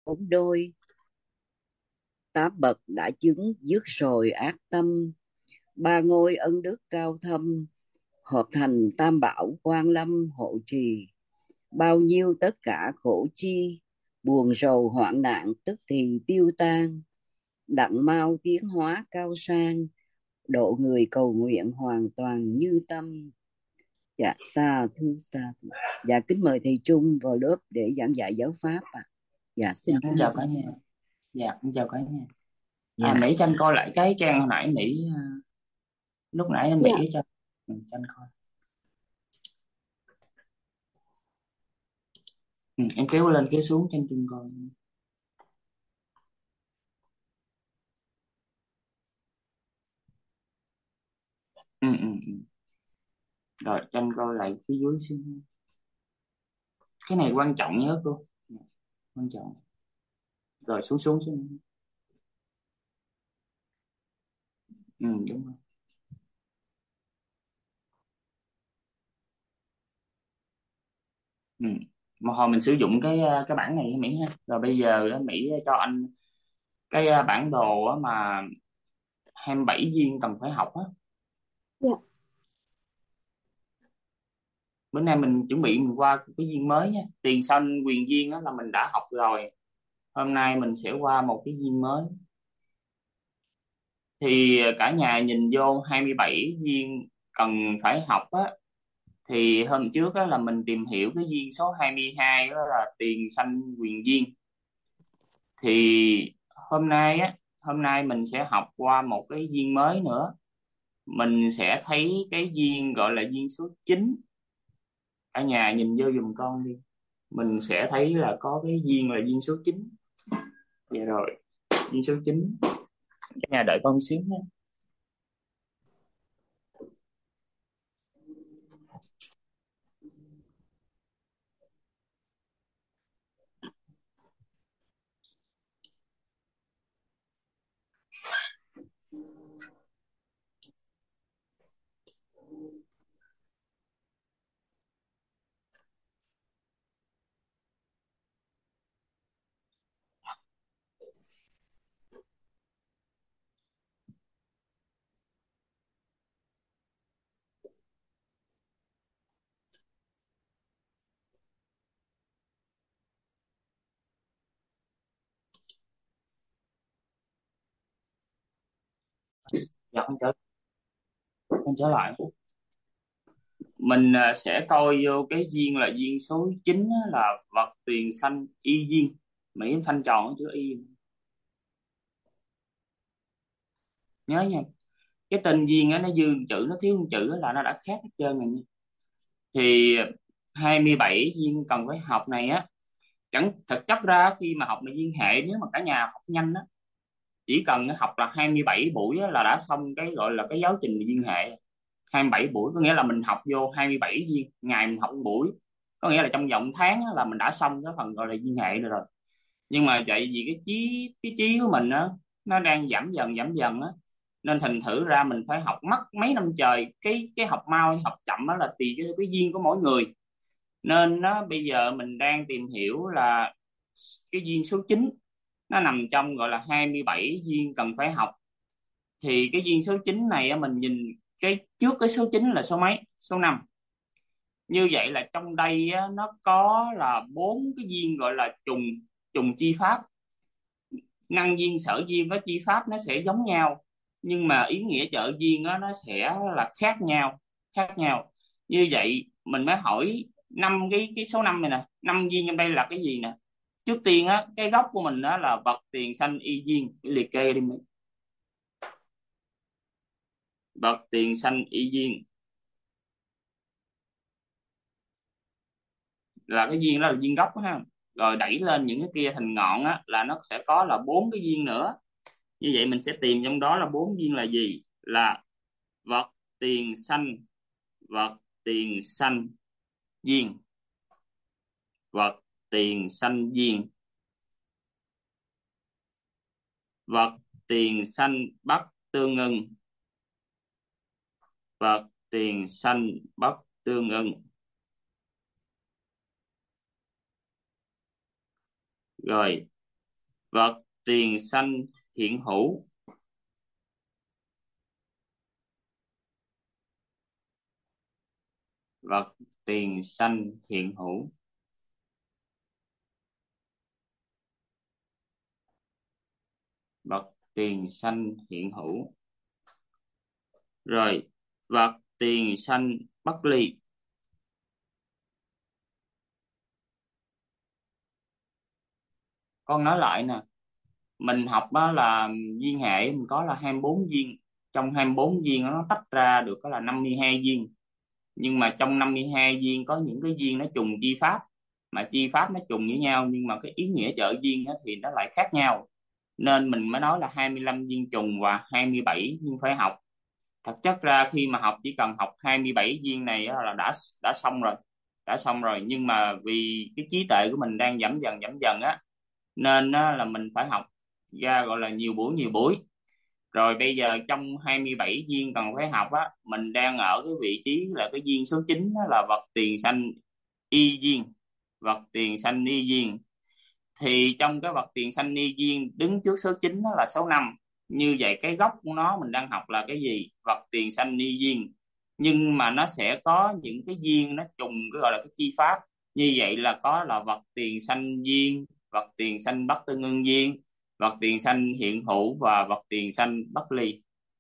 bốn đôi, tám bậc đã chứng dứt rồi ác tâm, ba ngôi ân đức cao thâm, hợp thành tam bảo quang lâm hộ trì. Bao nhiêu tất cả khổ chi, buồn rầu hoạn nạn tức thì tiêu tan, đặng mau tiến hóa cao sang, độ người cầu nguyện hoàn toàn như tâm. Dạ sa thưa sa thưa. Dạ kính mời thầy Trung vào lớp để giảng dạy giáo pháp ạ. Dạ Dạ, xin xin cảm chào ơn. cả nhà. Dạ, xin chào cả nhà. Dạ. Mỹ cho anh coi lại cái trang hồi nãy Mỹ lúc nãy Dạ, Mỹ cho anh coi. Em kéo lên kéo xuống cho anh Trung coi. Ừ, ừ, ừ. Rồi cho anh coi lại phía dưới xin. Cái này quan trọng nhớ cô. Dạ, quan trọng. Rồi xuống xuống xuống. Ừ, đúng rồi. Ừ. Mà hồi mình sử dụng cái bảng này Mỹ ha. Rồi bây giờ Mỹ cho anh cái bản đồ mà 27 viên cần phải học á. dạ, Bữa nay mình chuẩn bị mình qua cái viên mới nha, tiền sanh quyền viên đó là mình đã học rồi. Hôm nay mình sẽ qua một cái viên mới. Thì cả nhà nhìn vô 27 viên cần phải học á, thì hôm trước á là mình tìm hiểu cái viên số 22 đó là tiền sanh quyền viên. Thì hôm nay mình sẽ học qua một cái viên mới nữa. Mình sẽ thấy cái viên gọi là viên số 9. Cả nhà nhìn vô giùm con đi. Mình sẽ thấy là có cái viên là viên số 9. Dạ rồi, viên số 9. Cả nhà đợi con xíu nhé. Dạ con trở lại. Mình sẽ coi vô cái viên là viên số 9 á, là vật tiền xanh y viên. Mỹ phanh tròn cái chữ y. Nhớ nha, cái tên viên á nó dư chữ nó thiếu một chữ á là nó đã khác hết trơn rồi nha. Thì 27 viên cần phải học này á, chẳng thực chất ra khi mà học là viên hệ, nếu mà cả nhà học nhanh á, chỉ cần học là 27 buổi á, là đã xong cái gọi là cái giáo trình viên hệ. 27 buổi có nghĩa là mình học vô 27 viên ngày, mình học một buổi, có nghĩa là trong vòng tháng á, là mình đã xong cái phần gọi là viên hệ rồi. Nhưng mà vậy vì cái trí của mình á nó đang giảm dần á, nên thành thử ra mình phải học mất mấy năm trời. Cái học mau hay học chậm đó là tùy cái duyên của mỗi người. Nên nó bây giờ mình đang tìm hiểu là cái duyên số 9 nó nằm trong gọi là 27 duyên cần phải học. Thì cái duyên số 9 này á, mình nhìn cái trước cái số 9 là số mấy? Số 5. Như vậy là trong đây á, nó có là bốn cái duyên gọi là trùng trùng chi pháp. Năng duyên sở duyên với chi pháp nó sẽ giống nhau, nhưng mà ý nghĩa trợ duyên á, nó sẽ là khác nhau. Như vậy mình mới hỏi năm cái số năm này nè, năm duyên trong đây là cái gì nè. Trước tiên á, cái gốc của mình đó là vật tiền sanh y duyên, để liệt kê đi mấy. Vật tiền sanh y duyên là cái duyên đó là duyên gốc đó, ha. Rồi đẩy lên những cái kia thành ngọn á là nó sẽ có là bốn cái duyên nữa. Như vậy mình sẽ tìm trong đó là bốn duyên là gì? Là vật tiền sanh, vật tiền sanh duyên, vật tiền sanh duyên, vật tiền sanh bất tương ưng, vật tiền sanh bất tương ưng. Rồi vật tiền sanh hiện hữu, vật tiền sanh hiện hữu. Vật tiền sanh hiện hữu. Rồi, vật tiền sanh bất ly. Con nói lại nè, mình học đó là duyên hệ mình có là 24 duyên, trong 24 duyên nó tách ra được có là 52 duyên, nhưng mà trong 52 duyên có những cái duyên nó trùng chi pháp, mà chi pháp nó trùng với nhau nhưng mà cái ý nghĩa trợ duyên á thì nó lại khác nhau, nên mình mới nói là 25 duyên trùng và 27 duyên phải học. Thật chất ra khi mà học chỉ cần học 27 viên này á là đã xong rồi, đã xong rồi, nhưng mà vì cái trí tuệ của mình đang giảm dần á, nên á, là mình phải học ra gọi là nhiều buổi. Rồi bây giờ trong 27 viên cần phải học á, mình đang ở cái vị trí là cái viên số 9 đó là vật tiền sanh y viên. Vật tiền sanh y viên, thì trong cái vật tiền sanh y viên đứng trước số 9 đó là số 5. Như vậy cái gốc của nó mình đang học là cái gì? Vật tiền sanh y viên, nhưng mà nó sẽ có những cái viên nó trùng cái gọi là cái chi pháp. Như vậy là có là vật tiền sanh viên, vật tiền sanh bất tương ưng viên, vật tiền sanh hiện hữu và vật tiền sanh bất ly.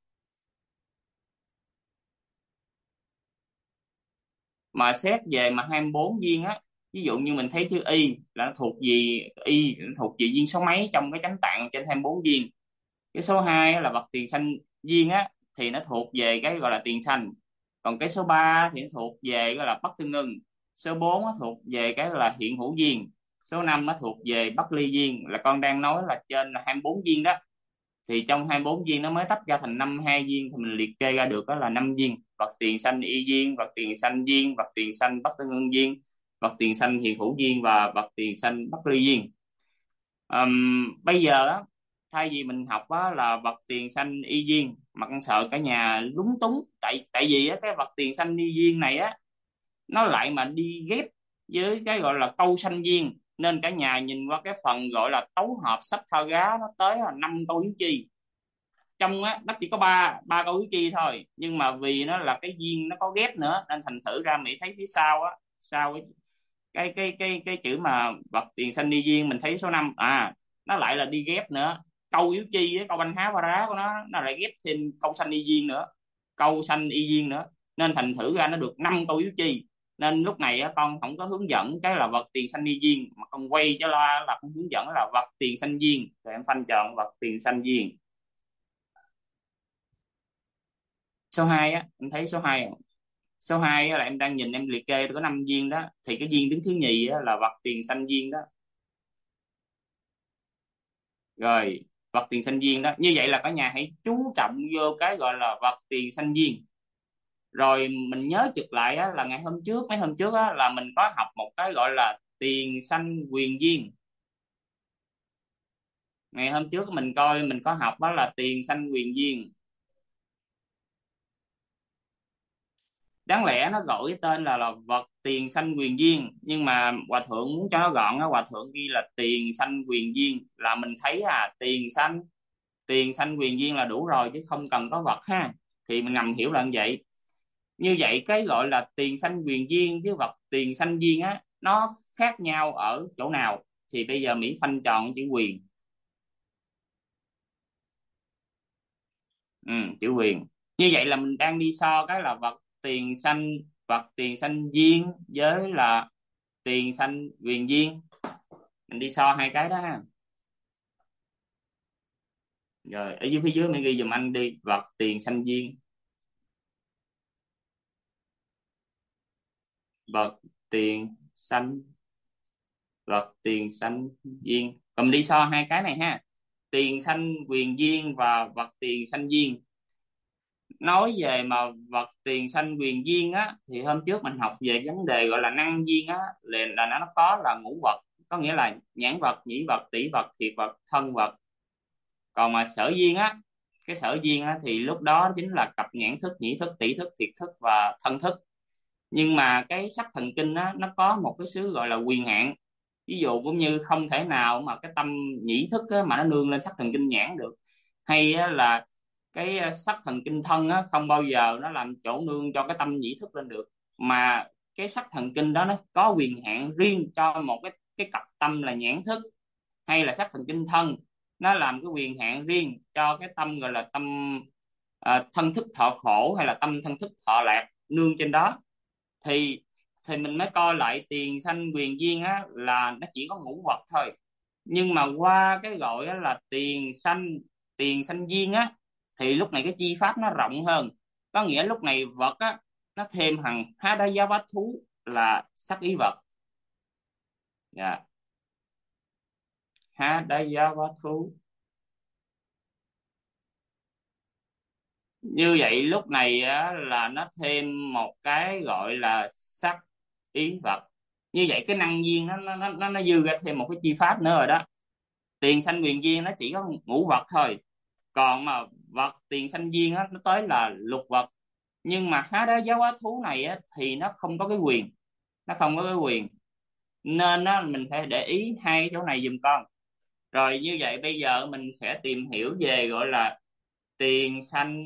Mà xét về mà 24 viên á, ví dụ như mình thấy chữ y là nó thuộc gì, y nó thuộc về viên số mấy trong cái chánh tạng trên 24 viên. Cái số 2 là vật tiền sanh duyên á, thì nó thuộc về cái gọi là tiền sanh. Còn cái số 3 thì nó thuộc về gọi là bất tương ưng. Số 4 nó thuộc về cái gọi là hiện hữu duyên. Số 5 nó thuộc về bất ly duyên, là con đang nói là trên là 24 duyên đó. Thì trong 24 duyên nó mới tách ra thành 52 duyên, thì mình liệt kê ra được đó là 5 duyên: vật tiền sanh y duyên, vật tiền sanh duyên, vật tiền sanh bất tương ưng duyên, vật tiền sanh hiện hữu duyên và vật tiền sanh bất ly duyên. Bây giờ á, thay vì mình học á, là vật tiền sanh y duyên, mà con sợ cả nhà lúng túng, tại tại vì á, cái vật tiền sanh y duyên này á nó lại mà đi ghép với cái gọi là câu sanh duyên, nên cả nhà nhìn qua cái phần gọi là tấu hợp sách thơ gá nó tới là 5 câu hiếu chi. Trong á nó chỉ có ba ba câu hiếu chi thôi, nhưng mà vì nó là cái duyên nó có ghép nữa nên thành thử ra Mỹ thấy phía sau á, sau cái chữ mà vật tiền sanh ni duyên mình thấy số 5 nó lại là đi ghép nữa. Câu yếu chi với câu banh há ba đá của nó lại ghép thêm câu sanh y duyên nữa, câu sanh y duyên nữa, nên thành thử ra nó được 5 câu yếu chi. Nên lúc này á, con không có hướng dẫn cái là vật tiền sanh y duyên, mà con quay cho là con hướng dẫn là vật tiền sanh duyên, rồi em phanh chọn vật tiền sanh duyên. Số 2 á, em thấy số 2 không? Số 2 á, là em đang nhìn em liệt kê có 5 viên đó, thì cái viên đứng thứ nhì á, là vật tiền sanh duyên đó. Rồi, vật tiền sanh duyên đó, như vậy là cả nhà hãy chú trọng vô cái gọi là vật tiền sanh duyên. Rồi mình nhớ trực lại á, là ngày hôm trước, mấy hôm trước á, là mình có học một cái gọi là tiền sanh quyền duyên. Ngày hôm trước mình coi mình có học đó là tiền sanh quyền duyên. Đáng lẽ nó gọi cái tên là vật tiền sanh quyền duyên, nhưng mà hòa thượng muốn cho nó gọn á, hòa thượng ghi là tiền sanh quyền duyên, là mình thấy tiền sanh quyền duyên là đủ rồi chứ không cần có vật ha. Thì mình ngầm hiểu là như vậy. Như vậy cái gọi là tiền sanh quyền duyên với vật tiền sanh duyên á nó khác nhau ở chỗ nào? Thì bây giờ Mỹ phanh tròn chữ quyền. Chữ quyền. Như vậy là mình đang đi so cái là vật tiền sanh duyên với là tiền sanh quyền duyên, mình đi so hai cái đó ha. Rồi ở dưới phía dưới mình ghi dùm anh đi vật tiền sanh duyên, vật tiền sanh vật tiền sanh duyên, còn mình đi so hai cái này ha. Tiền sanh quyền duyên và vật tiền sanh duyên. Nói về mà vật tiền sanh quyền duyên á, thì hôm trước mình học về vấn đề gọi là năng duyên á, là nó có là ngũ vật, có nghĩa là nhãn vật, nhĩ vật, tỷ vật, thiệt vật, thân vật. Còn mà sở duyên á, cái sở duyên á thì lúc đó chính là cặp nhãn thức, nhĩ thức, tỷ thức, thiệt thức và thân thức. Nhưng mà cái sắc thần kinh á nó có một cái xứ gọi là quyền hạn. Ví dụ cũng như không thể nào mà cái tâm nhĩ thức á, mà nó nương lên sắc thần kinh nhãn được, hay á, là cái sắc thần kinh thân á, không bao giờ nó làm chỗ nương cho cái tâm nhĩ thức lên được, mà cái sắc thần kinh đó nó có quyền hạn riêng cho một cái cặp tâm là nhãn thức, hay là sắc thần kinh thân, nó làm cái quyền hạn riêng cho cái tâm gọi là tâm thân thức thọ khổ, hay là tâm thân thức thọ lạc nương trên đó. Thì thì mình mới coi lại tiền sanh quyền duyên á, là nó chỉ có ngũ vật thôi, nhưng mà qua cái gọi á là tiền sanh duyên á, thì lúc này cái chi pháp nó rộng hơn. Có nghĩa lúc này vật á nó thêm hằng há đá giá bát thú là sắc ý vật. Dạ, há đá giá bát thú. Như vậy lúc này á, là nó thêm một cái gọi là sắc ý vật. Như vậy cái năng duyên nó dư ra thêm một cái chi pháp nữa rồi đó. Tiền sanh quyền duyên nó chỉ có ngũ vật thôi, còn mà vật tiền sanh duyên á nó tới là lục vật. Nhưng mà há đá giáo hóa thú này á thì nó không có cái quyền, nó không có cái quyền, nên á mình phải để ý hai cái chỗ này giùm con. Rồi như vậy bây giờ mình sẽ tìm hiểu về gọi là tiền sanh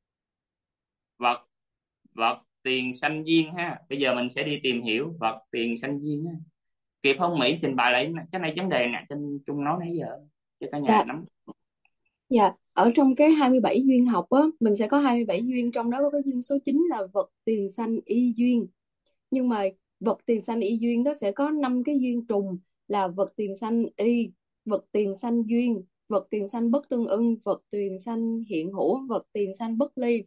vật, vật tiền sanh duyên ha. Bây giờ mình sẽ đi tìm hiểu vật tiền sanh duyên ha. Kịp không Mỹ trình bày lại cái này vấn đề nè trên Trung nói nãy giờ cho cả nhà Dạ, nắm. dạ. Ở trong cái 27 duyên học á, mình sẽ có 27 duyên, trong đó có cái duyên số 9 là vật tiền sanh y duyên. Nhưng mà vật tiền sanh y duyên đó sẽ có 5 cái duyên trùng là vật tiền sanh y, vật tiền sanh duyên, vật tiền sanh bất tương ưng, vật tiền sanh hiện hữu, vật tiền sanh bất ly.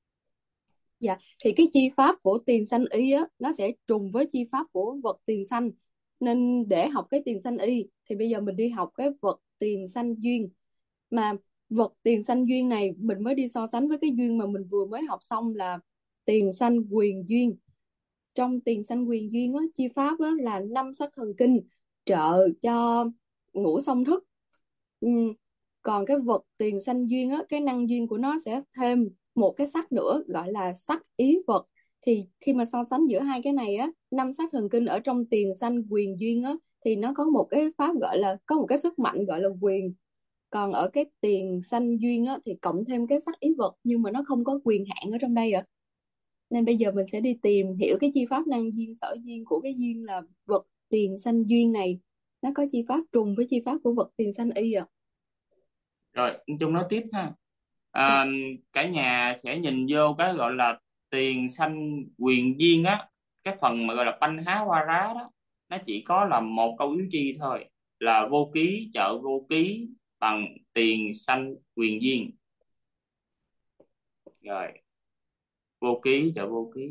Dạ, thì cái chi pháp của tiền sanh y á nó sẽ trùng với chi pháp của vật tiền sanh. Nên để học cái tiền sanh y thì bây giờ mình đi học cái vật tiền sanh duyên. Mà vật tiền sanh duyên này mình mới đi so sánh với cái duyên mà mình vừa mới học xong là tiền sanh quyền duyên. Trong tiền sanh quyền duyên á, chi pháp đó là năm sắc thần kinh trợ cho ngũ song thức. Ừm, Còn cái vật tiền sanh duyên á, cái năng duyên của nó sẽ thêm một cái sắc nữa gọi là sắc ý vật. Thì khi mà so sánh giữa hai cái này á, năm sắc thần kinh ở trong tiền sanh quyền duyên á thì nó có một cái pháp gọi là có một cái sức mạnh gọi là quyền. Còn ở cái tiền sanh duyên á thì cộng thêm cái sắc ý vật nhưng mà nó không có quyền hạn ở trong đây ạ. Nên bây giờ mình sẽ đi tìm hiểu cái chi pháp năng duyên sở duyên của cái duyên là vật tiền sanh duyên này. Nó có chi pháp trùng với chi pháp của vật tiền sanh y ạ. Rồi anh Trung nói tiếp ha. Dạ. à, Cả nhà sẽ nhìn vô cái gọi là tiền sanh quyền duyên á, cái phần mà gọi là banh há hoa rá đó, nó chỉ có là một câu yếu chi thôi, là vô ký trợ vô ký bằng tiền sanh quyền duyên. Rồi, vô ký trợ vô ký.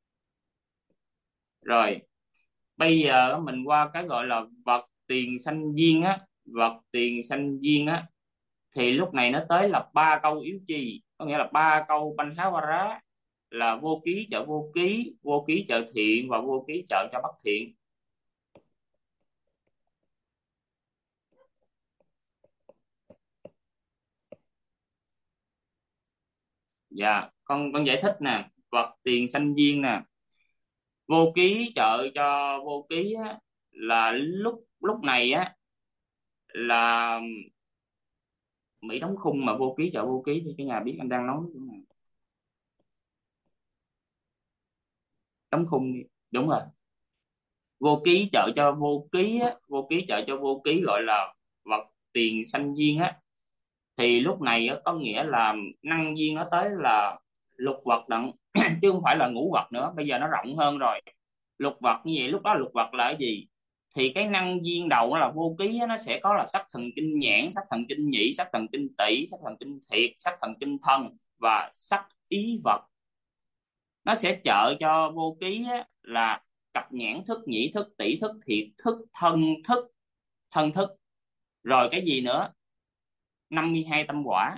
Rồi bây giờ mình qua cái gọi là vật tiền sanh duyên á. Vật tiền sanh duyên á thì lúc này nó tới là ba câu yếu chi, có nghĩa là ba câu banh há hoa rá, là vô ký trợ vô ký, vô ký trợ thiện, và vô ký trợ cho bất thiện. Dạ, con giải thích nè. Vật tiền sanh duyên nè, vô ký trợ cho vô ký á, là lúc lúc này á là Mỹ đóng khung mà vô ký trợ vô ký thì cái nhà biết anh đang nói đúng không? Đóng khung đi. Đúng rồi. Vô ký trợ cho vô ký á, vô ký trợ cho vô ký gọi là vật tiền sanh duyên á, thì lúc này á, có nghĩa là năng duyên nó tới là lục vật đặng chứ không phải là ngũ vật nữa, bây giờ nó rộng hơn rồi. Lục vật như vậy, lúc đó lục vật là cái gì? Thì cái năng duyên đầu nó là vô ký á, nó sẽ có là sắc thần kinh nhãn, sắc thần kinh nhĩ, sắc thần kinh tỷ, sắc thần kinh thiệt, sắc thần kinh thân và sắc ý vật. Nó sẽ trợ cho vô ký á, là cặp nhãn thức, nhĩ thức, tỷ thức, thiệt thức, thức, thân thức. Rồi cái gì nữa? 52 tâm quả.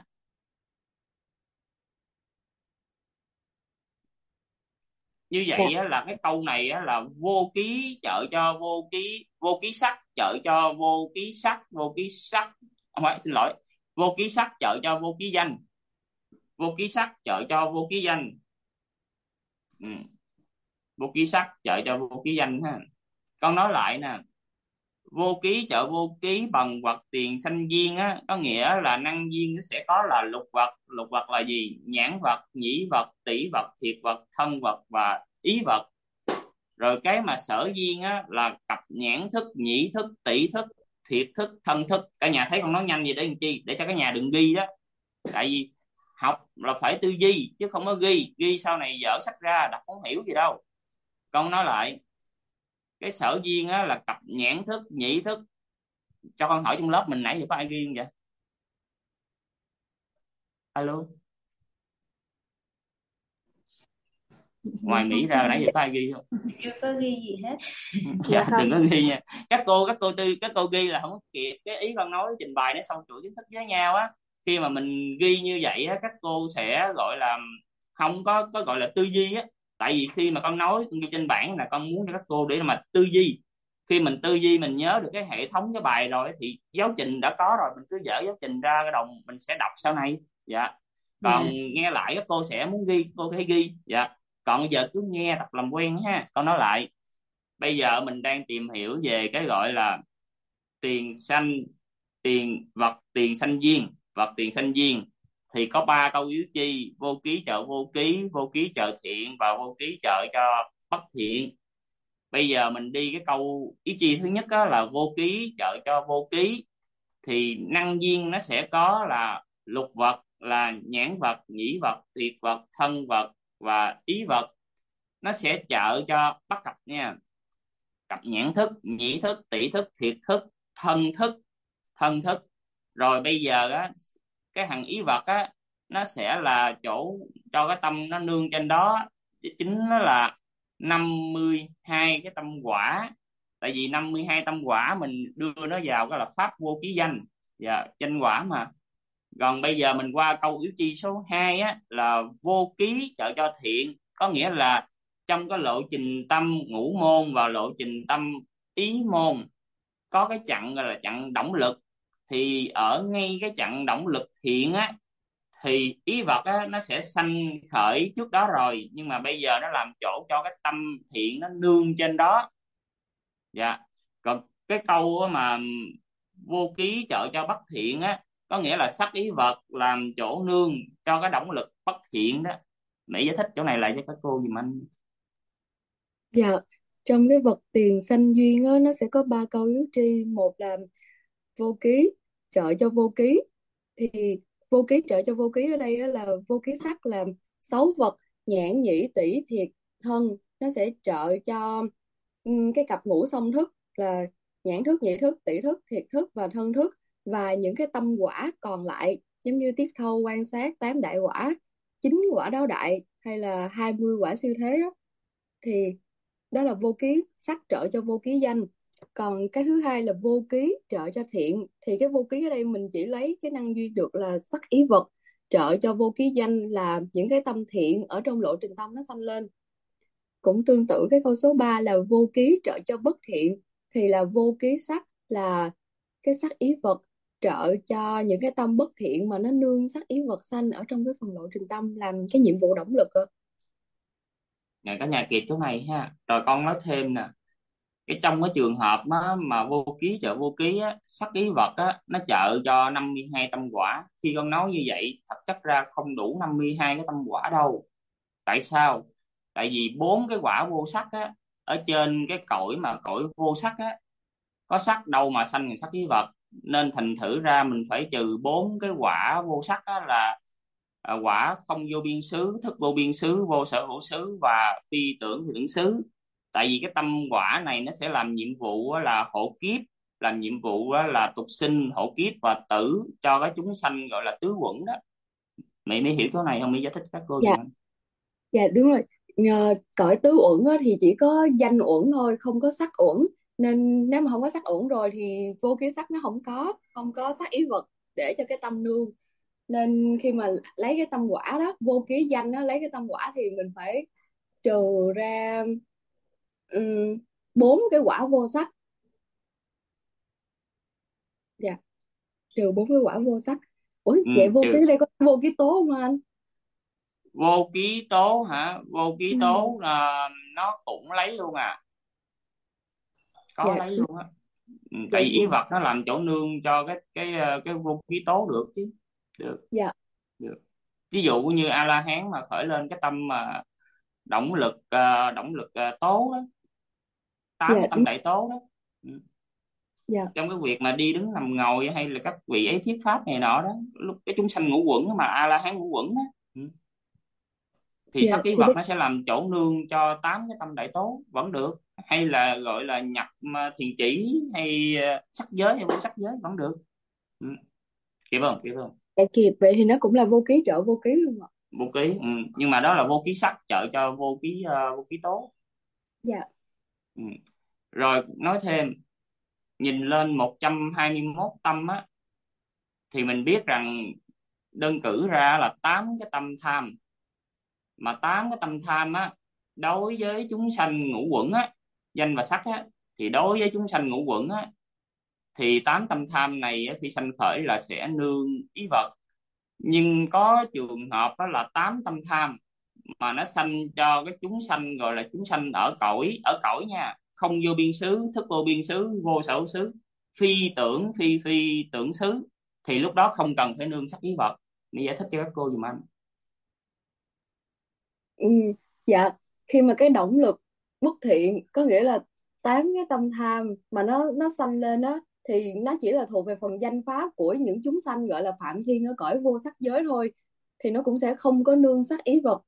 Như Dạ. vậy á, là cái câu này á, là vô ký trợ cho vô ký, vô ký sắc trợ cho vô ký sắc, vô ký sắc, không phải, xin lỗi, vô ký sắc trợ cho vô ký danh, vô ký sắc trợ cho vô ký danh. Ừ. Vô ký sắc trợ cho vô ký danh ha. Con nói lại nè. vô ký trợ vô ký bằng vật tiền sanh duyên á, có nghĩa là năng duyên nó sẽ có là lục vật. Lục vật là gì? Nhãn vật, nhĩ vật, tỷ vật, thiệt vật, thân vật và ý vật. Rồi cái mà sở duyên á là cặp nhãn thức, nhĩ thức, tỷ thức, thiệt thức, thân thức. Cả nhà thấy con nói nhanh gì để làm chi? Để cho cả nhà đừng ghi đó. Tại vì học là phải tư duy chứ không có ghi sau này dở sách ra đọc không hiểu gì đâu. Con nói lại, cái sở duyên á là cặp nhãn thức, nhĩ thức. Cho con hỏi trong lớp mình nãy giờ có ai ghi không vậy? Alo, ngoài Mỹ ra nãy giờ có ai ghi không? Chưa có ghi gì hết. Dạ, đừng có ghi nha. Các cô ghi là không có kịp cái ý con nói, trình bày nó xong chuỗi kiến thức với nhau á. Khi mà mình ghi như vậy á, các cô sẽ gọi là không có gọi là tư duy á. Tại vì khi mà con nói con ghi trên bảng là con muốn cho các cô để mà tư duy. Khi mình tư duy mình nhớ được cái hệ thống cái bài rồi thì giáo trình đã có rồi, mình cứ dở giáo trình ra cái đồng mình sẽ đọc sau này. Dạ. Còn nghe lại các cô sẽ muốn ghi, các cô có thể ghi. Dạ. Còn bây giờ cứ nghe tập làm quen ha. Con nói lại, bây giờ mình đang tìm hiểu về cái gọi là tiền sanh, tiền vật tiền sanh duyên. Vật tiền sanh duyên thì có ba câu yếu chi: vô ký trợ vô ký, vô ký trợ thiện và vô ký trợ cho bất thiện. Bây giờ mình đi cái câu ý chi thứ nhất đó là vô ký trợ cho vô ký, thì năng duyên nó sẽ có là lục vật là nhãn vật, nhĩ vật, thiệt vật, thân vật và ý vật. Nó sẽ trợ cho bất cập nha. Cặp nhãn thức, nhĩ thức, tỷ thức, thiệt thức, thân thức, thân thức. Rồi bây giờ á, cái thằng ý vật á nó sẽ là chỗ cho cái tâm nó nương trên đó. Chính nó là 52 cái tâm quả. Tại vì 52 tâm quả mình đưa nó vào cái là pháp vô ký danh và danh quả mà. Còn bây giờ mình qua câu yếu chi số 2 á là vô ký trợ cho thiện, có nghĩa là trong cái lộ trình tâm ngũ môn và lộ trình tâm ý môn có cái chặng gọi là chặng động lực. Thì ở ngay cái chặng động lực thiện á thì ý vật á nó sẽ sanh khởi trước đó rồi, nhưng mà bây giờ nó làm chỗ cho cái tâm thiện nó nương trên đó. Dạ. Còn cái câu á mà vô ký trợ cho bất thiện á, có nghĩa là sắc ý vật làm chỗ nương cho cái động lực bất thiện đó. Mỹ giải thích chỗ này lại cho các cô giùm anh. Dạ, trong cái vật tiền sanh duyên á, nó sẽ có ba câu yếu tri. Một là vô ký trợ cho vô ký, thì vô ký trợ cho vô ký ở đây á, là vô ký sắc là sáu vật nhãn nhĩ tỷ thiệt thân. Nó sẽ trợ cho cái cặp ngũ song thức là nhãn thức, nhĩ thức, tỷ thức, thiệt thức và thân thức, và những cái tâm quả còn lại giống như tiết thâu, quan sát, tám đại quả, chín quả đáo đại hay là 20 quả siêu thế á. Thì đó là vô ký sắc trợ cho vô ký danh. Còn cái thứ hai là vô ký trợ cho thiện, thì cái vô ký ở đây mình chỉ lấy cái năng duyên được là sắc ý vật, trợ cho vô ký danh là những cái tâm thiện ở trong lộ trình tâm nó sanh lên. Cũng tương tự cái câu số 3 là vô ký trợ cho bất thiện, thì là vô ký sắc là cái sắc ý vật trợ cho những cái tâm bất thiện mà nó nương sắc ý vật sanh ở trong cái phần lộ trình tâm làm cái nhiệm vụ động lực. Nè cả nhà kịp chỗ này ha. Rồi con nói thêm nè, cái trong cái trường hợp mà vô ký trợ vô ký á, sắc ý vật á nó trợ cho 52 tâm quả. Khi con nói như vậy thật chất ra không đủ 52 cái tâm quả đâu. Tại sao? Tại vì bốn cái quả vô sắc á, ở trên cái cõi mà cõi vô sắc á, có sắc đâu mà sanh thành sắc ý vật. Nên thành thử ra mình phải trừ bốn cái quả vô sắc á là quả không vô biên xứ, thức vô biên xứ, vô sở hữu xứ và phi tưởng hưởng xứ. Tại vì cái tâm quả này nó sẽ làm nhiệm vụ á là hộ kiếp, làm nhiệm vụ á là tục sinh, hộ kiếp và tử cho cái chúng sanh gọi là tứ quẩn đó. Mày mới hiểu chỗ này không? Mày giải thích các cô giùm Dạ, anh. dạ đúng rồi. Cõi tứ uẩn á, thì chỉ có danh uẩn thôi, không có sắc uẩn. Nên nếu mà không có sắc uẩn rồi thì vô ký sắc nó không có sắc ý vật để cho cái tâm nương. Nên khi mà lấy cái tâm quả đó, vô ký danh đó, lấy cái tâm quả thì mình phải trừ ra bốn cái quả vô sắc. Dạ, trừ bốn cái quả vô sắc. Ủa vậy vô ký Trừ đây có vô ký tố không anh? vô ký tố hả? Vô ký Ừ. tố là nó cũng lấy luôn à, có Dạ lấy luôn á. Dạ Tại vì ý vâng. vật nó làm chỗ nương cho cái vô ký tố được chứ. Được, Dạ. được. Ví dụ như A La Hán mà khởi lên cái tâm mà động lực tố đó, tám Dạ cái tâm đúng. đại tố đó. Ừ. Dạ. Trong cái việc mà đi đứng nằm ngồi hay là các vị ấy thuyết pháp này nọ đó, lúc cái chúng sanh ngũ uẩn mà A La Hán ngũ uẩn đó. Ừ. Thì Dạ sắc ý thì vật nó sẽ làm chỗ nương cho tám cái tâm đại tố vẫn được, hay là gọi là nhập thiền chỉ hay sắc giới hay vô sắc giới vẫn được. Ừ. Kịp không, kịp không? dạ kịp, vậy thì nó cũng là vô ký trợ vô ký luôn ạ. Vô ký. Ừ. Nhưng mà đó là vô ký sắc trợ cho vô ký tố. Dạ. Ừ. Rồi nói thêm, nhìn lên 121 tâm á, thì mình biết rằng đơn cử ra là tám cái tâm tham, mà tám cái tâm tham á, đối với chúng sanh ngũ uẩn á, danh và sắc á, thì đối với chúng sanh ngũ uẩn á, thì tám tâm tham này á, khi sanh khởi là sẽ nương ý vật. Nhưng có trường hợp đó là tám tâm tham mà nó sanh cho cái chúng sanh gọi là chúng sanh ở cõi nha, không vô biên xứ, thức vô biên xứ, vô sở hữu xứ, phi tưởng phi phi tưởng xứ, thì lúc đó không cần phải nương sắc ý vật. Để giải thích cho các cô dùm anh. Ừ, dạ, khi mà cái động lực bất thiện có nghĩa là tám cái tâm tham mà nó sanh lên á, thì nó chỉ là thuộc về phần danh pháp của những chúng sanh gọi là phạm thiên ở cõi vô sắc giới thôi, thì nó cũng sẽ không có nương sắc ý vật.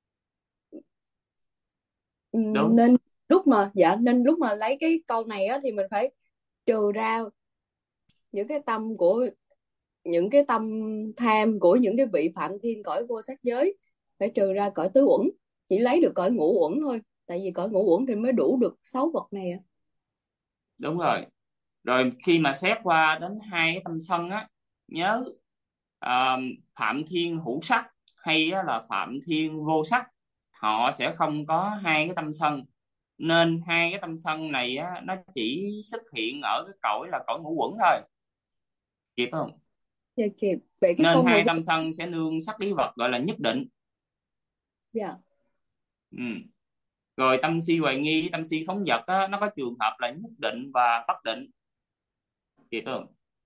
Ừ, Đúng. nên lúc mà lấy cái câu này á thì mình phải trừ ra những cái tâm của những cái tâm tham của những cái vị phạm thiên cõi vô sắc giới, phải trừ ra cõi tứ uẩn, chỉ lấy được cõi ngũ uẩn thôi, tại vì cõi ngũ uẩn thì mới đủ được sáu vật này ạ. Đúng rồi. Rồi khi mà xét qua đến hai cái tâm sân á, nhớ ờ, phạm thiên hữu sắc hay á là phạm thiên vô sắc, họ sẽ không có hai cái tâm sân. Nên hai cái tâm sân này á, nó chỉ xuất hiện ở cái cõi là cõi ngũ uẩn thôi. Kịp không? Dạ kịp. Vậy cái Nên câu mà hai tâm sân sẽ nương sắc lý vật gọi là nhất định. dạ Ừ. Rồi tâm si hoài nghi, tâm si phóng dật á, nó có trường hợp là nhất định và bất định. Kịp không?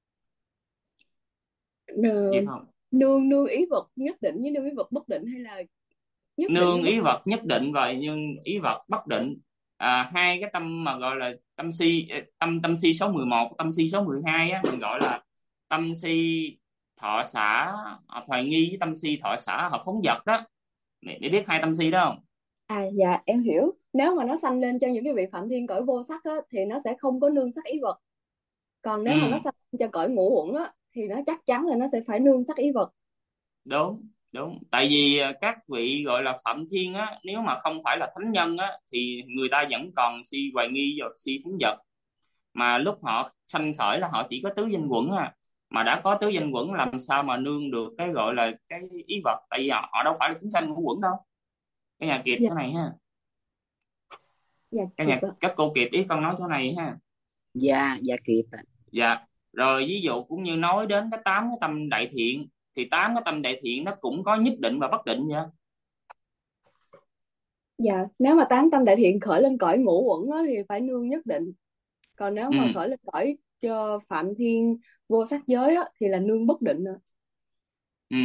Kịp nương không? nương nương ý vật nhất định với nương ý vật bất định, hay là nhất định với Nương bất ý vật nhất định và nhưng ý vật bất định. Hai cái tâm mà gọi là tâm si số 11, tâm si số 12 á, mình gọi là tâm si thọ xả hợp hoài nghi với tâm si thọ xả hợp phóng dật đó. Để biết hai tâm si đó không? dạ em hiểu, nếu mà nó sanh lên cho những cái vị phạm thiên cõi vô sắc á, thì nó sẽ không có nương sắc ý vật, còn nếu mà nó Ừ. sanh cho cõi ngũ uẩn á thì nó chắc chắn là nó sẽ phải nương sắc ý vật. Đúng, đúng. Tại vì các vị gọi là phạm thiên á, nếu mà không phải là thánh nhân á thì người ta vẫn còn si hoài nghi và si phóng dật. Mà lúc họ sanh khởi là họ chỉ có tứ danh quẩn à, mà đã có tứ danh quẩn làm sao mà nương được cái gọi là cái ý vật, tại vì họ đâu phải là chúng sanh ngũ quẩn đâu. Cái nhà kịp Dạ. cái này ha. Dạ Cái kịp nhà ạ. các cô kịp ý con nói chỗ này ha. Dạ, dạ kịp ạ. Dạ. Rồi ví dụ cũng như nói đến cái tám cái tâm đại thiện, thì tám cái tâm đại thiện nó cũng có nhất định và bất định nha. Dạ, nếu mà tán tâm đại thiện khởi lên cõi ngũ uẩn á, thì phải nương nhất định. Còn nếu Ừ. mà khởi lên cõi cho phạm thiên vô sắc giới á, thì là nương bất định ạ. Ừ.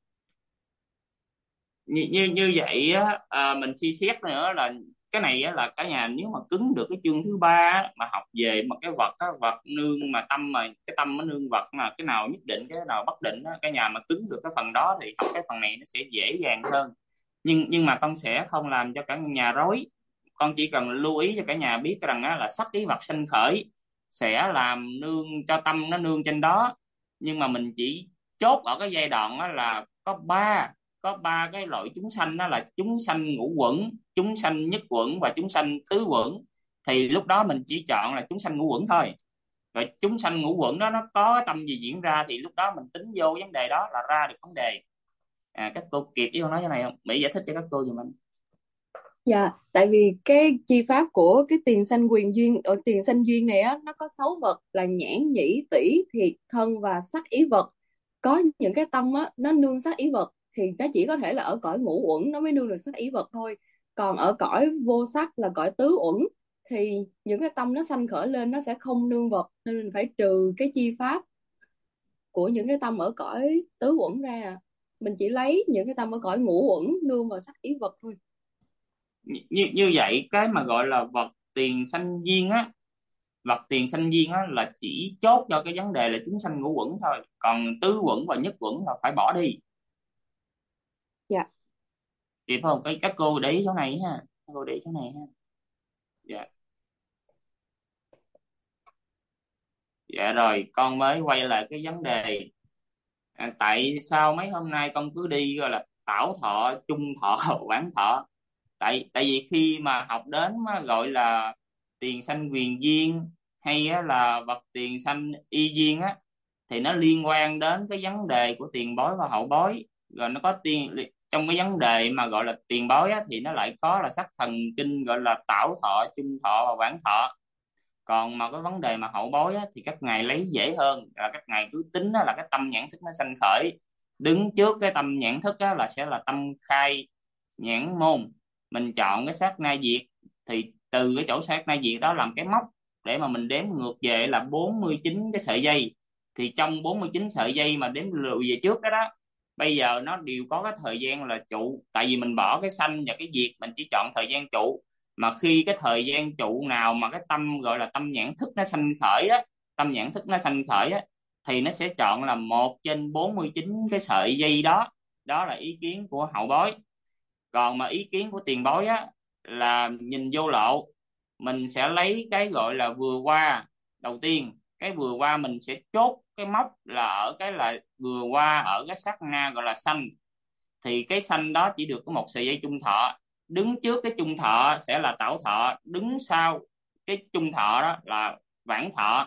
Như vậy á, mình suy xét nữa là cái này á, là cả nhà nếu mà cứng được cái chương thứ ba á, mà học về một cái vật á, vật nương mà tâm, mà cái tâm nó nương vật, mà cái nào nhất định cái nào bất định á, cả nhà mà cứng được cái phần đó thì học cái phần này nó sẽ dễ dàng hơn. Nhưng mà con sẽ không làm cho cả nhà rối. Con chỉ cần lưu ý cho cả nhà biết rằng á, là sắc ý vật sinh khởi sẽ làm nương cho tâm nó nương trên đó. Nhưng mà mình chỉ chốt ở cái giai đoạn á, là có ba cái loại chúng sanh, đó là chúng sanh ngũ uẩn, chúng sanh nhất uẩn và chúng sanh tứ uẩn. Thì lúc đó mình chỉ chọn là chúng sanh ngũ uẩn thôi. Rồi chúng sanh ngũ uẩn đó nó có tâm gì diễn ra thì lúc đó mình tính vô vấn đề đó là ra được vấn đề. Các cô kịp với con nói cái này không? Mỹ giải thích cho các cô giùm anh. Dạ, tại vì cái chi pháp của cái tiền sanh quyền duyên ở tiền sanh duyên này á, nó có sáu vật là nhãn nhĩ tỷ thiệt thân và sắc ý vật. Có những cái tâm á nó nương sắc ý vật thì nó chỉ có thể là ở cõi ngũ uẩn nó mới nương được sắc ý vật thôi. Còn ở cõi vô sắc là cõi tứ uẩn thì những cái tâm nó sanh khởi lên nó sẽ không nương vật, nên mình phải trừ cái chi pháp của những cái tâm ở cõi tứ uẩn ra. Mình chỉ lấy những cái tâm ở cõi ngũ uẩn nương vào sắc ý vật thôi. Như vậy cái mà gọi là vật tiền sanh duyên á, vật tiền sanh duyên á là chỉ chốt cho cái vấn đề là chúng sanh ngũ uẩn thôi, còn tứ uẩn và nhất uẩn là phải bỏ đi. Dạ. Kịp không? Các cô để ý chỗ này ha, các cô để ý chỗ này ha. Dạ. Dạ rồi con mới quay lại cái vấn đề, tại sao mấy hôm nay con cứ đi gọi là tảo thọ, chung thọ, quán thọ. Tại vì khi mà học đến á, gọi là tiền sanh quyền duyên hay á, là vật tiền sanh y duyên á, thì nó liên quan đến cái vấn đề của tiền bối và hậu bối. Rồi nó có trong cái vấn đề mà gọi là tiền bối á, thì nó lại có là sắc thần kinh gọi là tảo thọ, chung thọ và quán thọ. Còn mà cái vấn đề mà hậu bối á, thì các ngài lấy dễ hơn, là các ngài cứ tính á, là cái tâm nhãn thức nó sanh khởi, đứng trước cái tâm nhãn thức á, là sẽ là tâm khai nhãn môn. Mình chọn cái sát na diệt, thì từ cái chỗ sát na diệt đó làm cái mốc để mà mình đếm ngược về là 49 cái sợi dây. Thì trong 49 sợi dây mà đếm lùi về trước đó, bây giờ nó đều có cái thời gian là trụ. Tại vì mình bỏ cái sanh và cái diệt, mình chỉ chọn thời gian trụ. Mà khi cái thời gian trụ nào mà cái tâm gọi là tâm nhãn thức nó sanh khởi á, tâm nhãn thức nó sanh khởi á, thì nó sẽ chọn là 1/49 cái sợi dây đó. Đó là ý kiến của hậu bối. Còn mà ý kiến của tiền bối á là nhìn vô lộ, mình sẽ lấy cái gọi là vừa qua đầu tiên. Cái vừa qua mình sẽ chốt cái mốc là ở cái là vừa qua ở cái sát na gọi là sanh. Thì cái sanh đó chỉ được có một sợi dây chung thọ, đứng trước cái chung thọ sẽ là tảo thọ, đứng sau cái chung thọ đó là vãng thọ.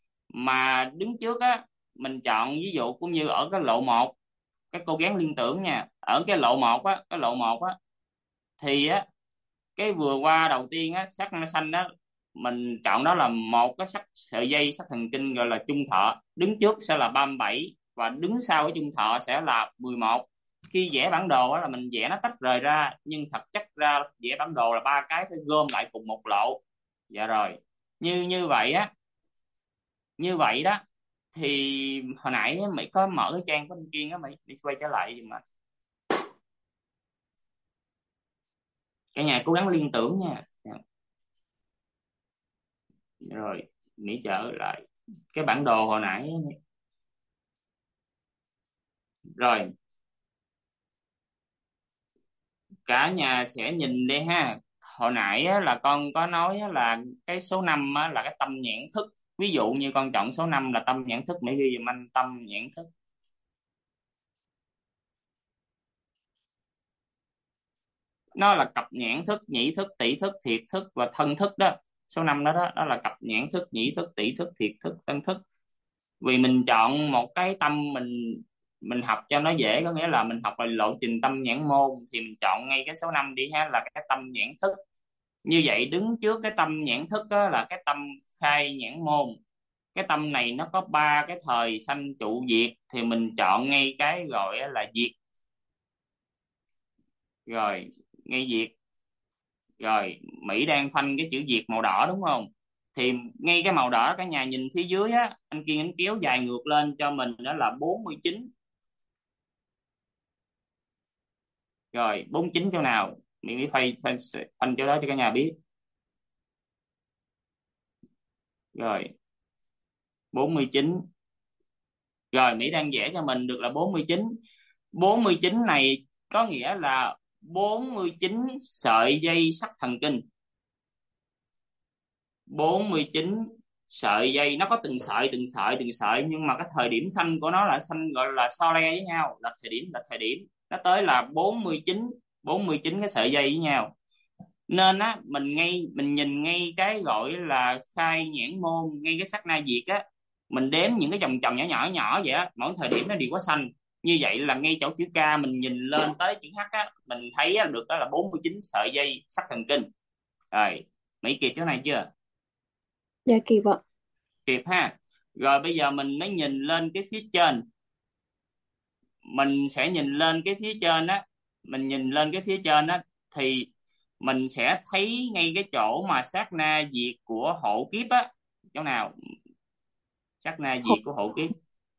Mà đứng trước á, mình chọn ví dụ cũng như ở cái lộ một, các cô gắng liên tưởng nha, ở cái lộ một á, cái lộ một á, thì á cái vừa qua đầu tiên á, sắc nó xanh đó, mình chọn đó là một cái sắc sợi dây sắc thần kinh gọi là chung thọ, đứng trước sẽ là 37 và đứng sau cái chung thọ sẽ là 11. Khi vẽ bản đồ á là mình vẽ nó tách rời ra, nhưng thật chất ra vẽ bản đồ là ba cái phải gom lại cùng một lộ. Dạ rồi, như vậy á, như vậy đó. Thì hồi nãy mày có mở cái trang của anh Kiên á, mày đi quay trở lại giùm mà cả nhà cố gắng liên tưởng nha. Rồi Mỹ trở lại cái bản đồ hồi nãy. Rồi cả nhà sẽ nhìn đây ha. Hồi nãy á, là con có nói á, là cái số 5 á, là cái tâm nhãn thức. Ví dụ như con chọn số 5 là tâm nhãn thức, Mỹ ghi giùm anh tâm nhãn thức. Nó là cặp nhãn thức, nhĩ thức, tỷ thức, thiệt thức và thân thức đó. Số 5 đó là cặp nhãn thức, nhĩ thức, tỷ thức, thiệt thức, thân thức. Vì mình chọn một cái tâm, mình học cho nó dễ, có nghĩa là mình học về lộ trình tâm nhãn môn, thì mình chọn ngay cái số 5 đi ha, là cái tâm nhãn thức. Như vậy đứng trước cái tâm nhãn thức đó là cái tâm khai nhãn môn. Cái tâm này nó có ba cái thời sanh trụ diệt, thì mình chọn ngay cái gọi là diệt. Rồi ngay diệt. Rồi Mỹ đang phanh cái chữ diệt màu đỏ đúng không? Thì ngay cái màu đỏ cả nhà nhìn phía dưới á, anh Kiên anh kéo dài ngược lên cho mình, đó là 49. Rồi 49 chỗ nào? Mỹ phanh chỗ đó cho cả nhà biết. Rồi 49. Rồi Mỹ đang vẽ cho mình được là 49. 49 này có nghĩa là 49 sợi dây sắc thần kinh. 49 sợi dây, nó có từng sợi từng sợi từng sợi, nhưng mà cái thời điểm xanh của nó là xanh gọi là so le với nhau, là thời điểm nó tới là 49 cái sợi dây với nhau. Nên á mình nhìn ngay cái gọi là khai nhãn môn, ngay cái sát na diệt á, mình đếm những cái vòng tròn nhỏ nhỏ nhỏ vậy á, mỗi thời điểm nó đều có xanh. Như vậy là ngay chỗ chữ K mình nhìn lên tới chữ H á, mình thấy á, được đó là 49 sợi dây sắc thần kinh. Rồi Mỹ kịp chỗ này chưa? Dạ kịp ạ. Kịp ha. Rồi bây giờ mình mới nhìn lên cái phía trên, mình sẽ nhìn lên cái phía trên á, mình nhìn lên cái phía trên á, thì mình sẽ thấy ngay cái chỗ mà sát na diệt của hộ kiếp á. Chỗ nào? Sát na diệt của hộ kiếp,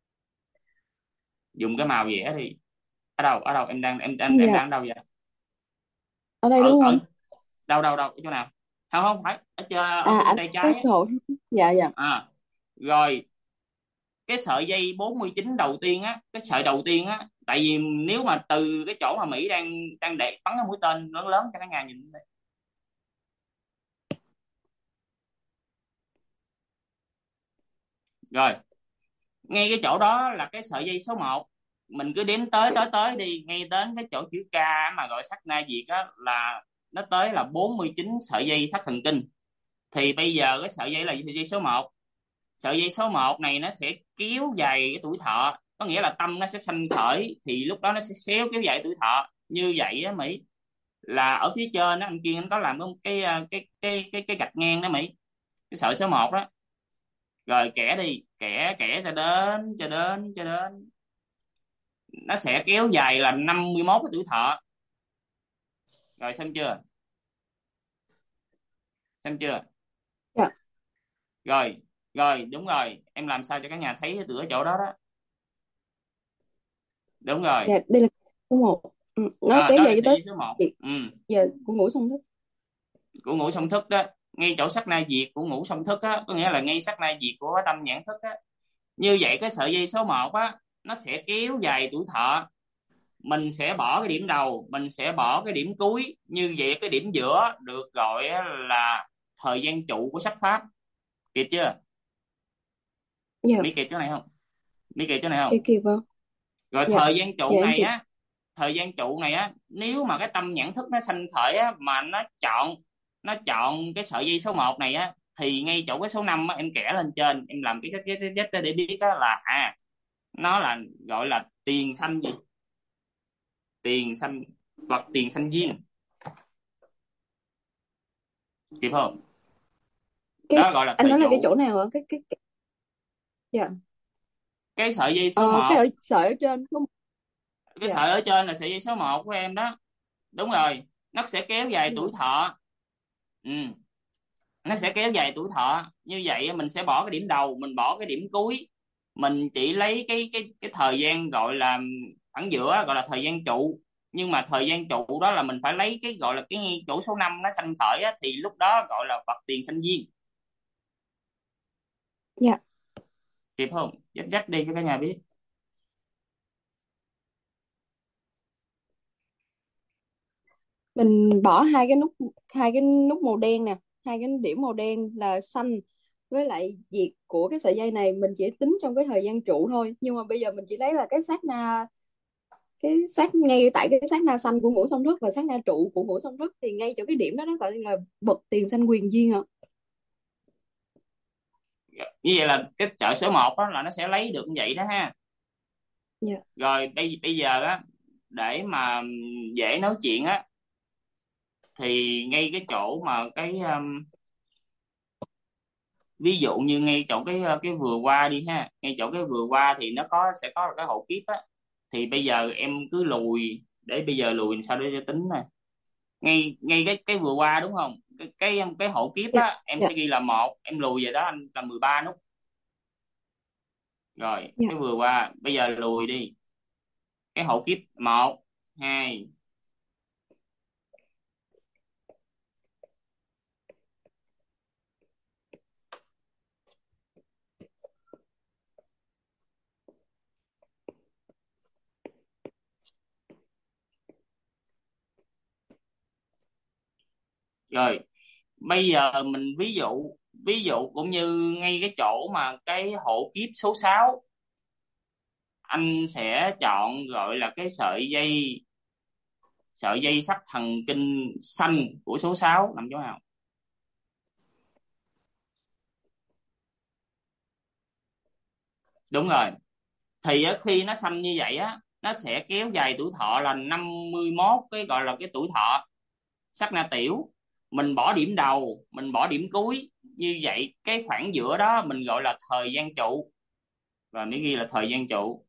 dùng cái màu vẽ đi. Ở đâu em Dạ, đang ở đâu vậy? ở đây Ở đúng ở không? đâu chỗ nào? Không, không phải ở ở bên Ảnh tay cái trái á. hộ. Dạ, dạ. Rồi cái sợi dây 49 đầu tiên á, cái sợi đầu tiên á, tại vì nếu mà từ cái chỗ mà Mỹ đang đang để bắn cái mũi tên lớn lớn cho cả nhà nhìn đây. Rồi ngay cái chỗ đó là cái sợi dây số 1. Mình cứ đếm tới đi, ngay đến cái chỗ chữ K mà gọi sát na diệt á, là nó tới là 49 sợi dây thắt thần kinh. Thì bây giờ cái sợi dây là sợi dây số 1. Sợi dây số 1 này nó sẽ kéo dài cái tuổi thọ, có nghĩa là tâm nó sẽ sanh khởi, thì lúc đó nó sẽ xéo kéo dài tuổi thọ như vậy á Mỹ. Là ở phía trên đó anh Kiên anh có làm cái gạch ngang đó Mỹ, cái sợi số 1 đó. Rồi kẻ đi, kẻ kẻ cho đến nó sẽ kéo dài là 51 cái tuổi thọ. Rồi xem chưa? Xem chưa? Dạ, Rồi, rồi đúng rồi, em làm sao cho cả nhà thấy từ cái chỗ đó đó. Đúng rồi. dạ, đây là số 1. Nó kéo Đó dài là cho sợi tới dây số 1. diệt. Giờ của ngủ xong đó. Của ngũ song thức đó, ngay chỗ sát na diệt của ngũ song thức á, có nghĩa là ngay sát na diệt của tâm nhãn thức á. Như vậy cái sợi dây số 1 á nó sẽ kéo dài tuổi thọ. Mình sẽ bỏ cái điểm đầu, mình sẽ bỏ cái điểm cuối, như vậy cái điểm giữa được gọi là thời gian trụ của sắc pháp. Kịp chưa? Dạ, Mỹ kịp chỗ này không? Mỹ kịp chỗ này không? kịp kịp không? Rồi Dạ, thời gian dạ trụ em này kịp. á, thời gian trụ này á, nếu mà cái tâm nhãn thức nó sanh khởi á, mà nó chọn cái sợi dây số 1 này á, thì ngay chỗ cái số 5 á, em kẻ lên trên, em làm cái để biết á là nó là gọi là tiền sanh gì? Tiền sanh vật, tiền sanh duyên. Kịp không? Cái Đó gọi là anh thời nói là cái trụ. chỗ nào ạ? Cái dạ. Cái sợi dây số Cái 1, ở sợi ở trên đúng không? cái Dạ, sợi ở trên là sợi dây số 1 của em đó. Đúng rồi, nó sẽ kéo dài dạ, tuổi thọ. Ừ, nó sẽ kéo dài tuổi thọ. Như vậy mình sẽ bỏ cái điểm đầu, mình bỏ cái điểm cuối, mình chỉ lấy cái thời gian gọi là khoảng giữa, gọi là thời gian trụ. Nhưng mà thời gian trụ đó là mình phải lấy cái gọi là cái chỗ số 5 nó sanh khởi á, thì lúc đó gọi là vật tiền sanh duyên. dạ. Kịp không? Dắt dắt đi cho cả nhà biết. Mình bỏ hai cái nút màu đen nè, hai cái điểm màu đen là xanh với lại diệt của cái sợi dây này mình chỉ tính trong cái thời gian trụ thôi, nhưng mà bây giờ mình chỉ lấy là ngay tại cái sát na xanh của ngũ song thức và sát na trụ của ngũ song thức, thì ngay chỗ cái điểm đó nó gọi là bậc tiền sanh quyền duyên ạ. Như vậy là cái chợ số 1 đó là nó sẽ lấy được như vậy đó ha. Dạ, Rồi bây giờ á, để mà dễ nói chuyện á, thì ngay cái chỗ mà ví dụ như ngay chỗ cái vừa qua đi ha, ngay chỗ cái vừa qua thì nó sẽ có cái hộ kiếp á. Thì bây giờ em cứ lùi, để bây giờ lùi làm sao để cho tính nè. Ngay ngay cái vừa qua đúng không, cái hộ kiếp dạ, á em dạ, sẽ ghi là 1, em lùi về đó anh là 13 nút. Rồi dạ. cái vừa qua bây giờ lùi đi, cái hộ kiếp 1 2. Rồi bây giờ mình ví dụ cũng như ngay cái chỗ mà cái hộ kiếp số 6, anh sẽ chọn gọi là cái sợi dây sắc thần kinh xanh của số 6 nằm chỗ nào? Đúng rồi. Thì á, khi nó xanh như vậy á, nó sẽ kéo dài tuổi thọ là 51, cái gọi là cái tuổi thọ sắc na tiểu. Mình bỏ điểm đầu, mình bỏ điểm cuối, như vậy cái khoảng giữa đó mình gọi là thời gian trụ. Và mới ghi là thời gian trụ.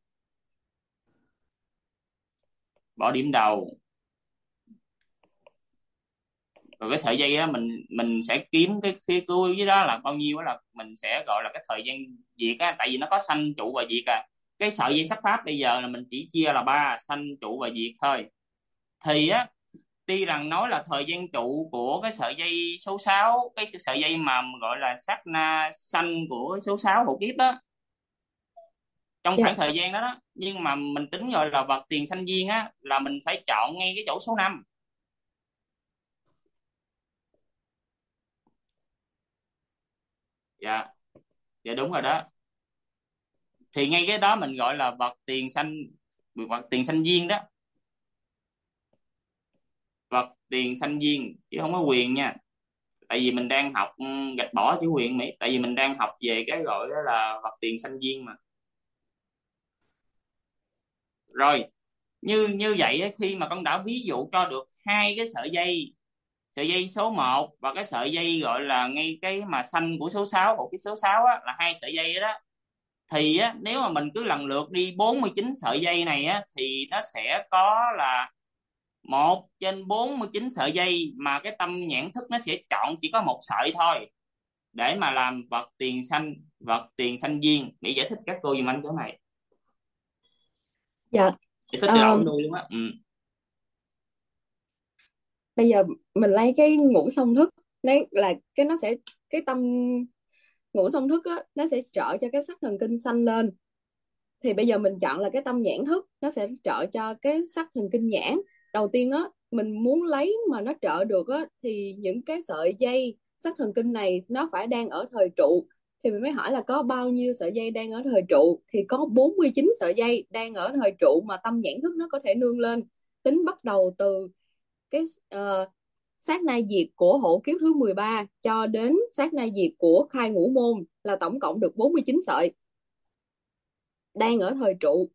Bỏ điểm đầu, Rồi cái sợi dây đó mình sẽ kiếm cái cuối với đó là bao nhiêu, đó là mình sẽ gọi là cái thời gian diệt á, tại vì nó có sanh trụ và diệt à. Cái sợi dây sắc pháp bây giờ là mình chỉ chia là ba: sanh, trụ và diệt thôi. Thì á, tuy rằng nói là thời gian trụ của cái sợi dây số 6, cái sợi dây mà gọi là sát na sanh của số 6 hộ kiếp đó, trong Dạ. khoảng thời gian đó đó, nhưng mà mình tính gọi là vật tiền sanh duyên á, là mình phải chọn ngay cái chỗ số 5. Dạ, dạ đúng rồi đó. Thì ngay cái đó mình gọi là vật tiền sanh duyên đó. Vật tiền sanh duyên chứ không có quyền nha. Tại vì mình đang học gạch bỏ chữ quyền Mỹ, tại vì mình đang học về cái gọi đó là vật tiền sanh duyên mà. Rồi, như như vậy á, khi mà con đã ví dụ cho được hai cái sợi dây số 1 và cái sợi dây gọi là ngay cái mà xanh của số 6, bộ kích số 6 á, là hai sợi dây đó, thì á, nếu mà mình cứ lần lượt đi 49 sợi dây này á, thì nó sẽ có là 1/49 sợi dây mà cái tâm nhãn thức nó sẽ chọn chỉ có một sợi thôi để mà làm vật tiền sanh duyên. Để giải thích các cô giùm anh chỗ này, Dạ. giải thích từ đầu Ờ, đến đuôi luôn á. Bây giờ mình lấy cái ngũ song thức, đấy là cái nó sẽ, cái tâm ngũ song thức á, nó sẽ trợ cho cái sắc thần kinh sanh lên. Thì bây giờ mình chọn là cái tâm nhãn thức, nó sẽ trợ cho cái sắc thần kinh nhãn. Đầu tiên á, mình muốn lấy mà nó trợ được á, thì những cái sợi dây sắc thần kinh này nó phải đang ở thời trụ. Thì mình mới hỏi là có bao nhiêu sợi dây đang ở thời trụ, thì có 49 sợi dây đang ở thời trụ mà tâm nhãn thức nó có thể nương lên. Tính bắt đầu từ cái sát na diệt của hộ kiếp thứ 13 cho đến sát na diệt của khai ngũ môn là tổng cộng được 49 sợi đang ở thời trụ.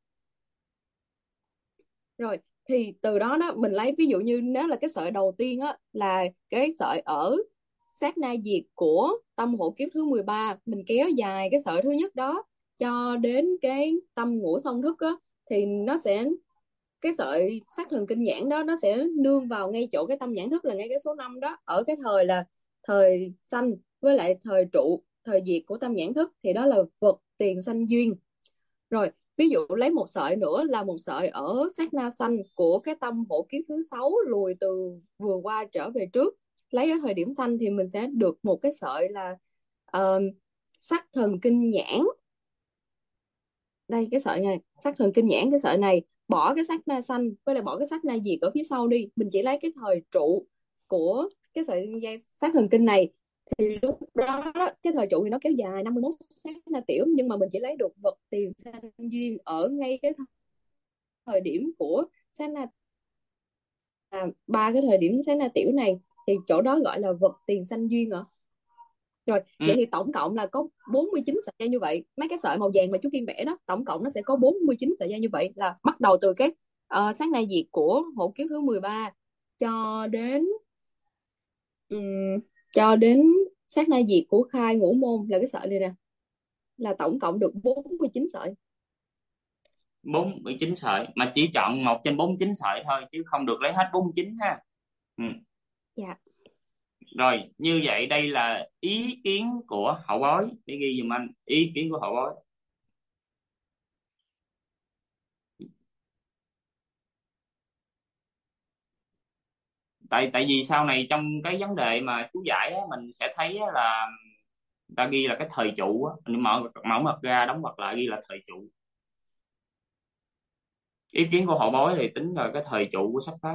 Rồi, thì từ đó đó mình lấy ví dụ như nếu là cái sợi đầu tiên á là cái sợi ở sát na diệt của tâm hộ kiếp thứ 13, mình kéo dài cái sợi thứ nhất đó cho đến cái tâm ngũ song thức á, thì nó sẽ, cái sợi sắc thần kinh nhãn đó nó sẽ nương vào ngay chỗ cái tâm nhãn thức là ngay cái số 5 đó, ở cái thời là thời sanh với lại thời trụ, thời diệt của tâm nhãn thức, thì đó là vật tiền sanh duyên. Rồi, ví dụ lấy một sợi nữa là một sợi ở sát na sanh của cái tâm hộ kiếp thứ 6 lùi từ vừa qua trở về trước. Lấy ở thời điểm sanh thì mình sẽ được một cái sợi là uh, sắc thần kinh nhãn. Đây cái sợi này, sắc thần kinh nhãn, cái sợi này bỏ cái sát na sanh với lại bỏ cái sát na diệt ở phía sau đi, mình chỉ lấy cái thời trụ của cái sợi dây sát thần kinh này, thì lúc đó cái thời trụ thì nó kéo dài 51 sát na tiểu, nhưng mà mình chỉ lấy được vật tiền sanh duyên ở ngay cái thời điểm của sát na, ba cái thời điểm sát na tiểu này, thì chỗ đó gọi là vật tiền sanh duyên ạ. Rồi, vậy Ừ. thì tổng cộng là có 49 sợi dây như vậy. Mấy cái sợi màu vàng mà chú Kiên vẽ đó, tổng cộng nó sẽ có 49 sợi dây như vậy, là bắt đầu từ cái sát na diệt của hộ kiếp thứ 13 cho đến ừm, cho đến sát na diệt của khai ngũ môn là cái sợi này nè, là tổng cộng được 49 sợi. 49 sợi mà chỉ chọn 1/49 sợi thôi chứ không được lấy hết 49 ha. Ừ. Dạ. Rồi, như vậy đây là ý kiến của hậu bối, để ghi giùm anh ý kiến của hậu bối. Tại vì sau này trong cái vấn đề mà chú giải á, mình sẽ thấy á là người ta ghi là cái thời trụ á, mình mở ngoặc ra đóng ngoặc lại ghi là thời trụ. Ý kiến của hậu bối thì tính rồi cái thời trụ của sách pháp.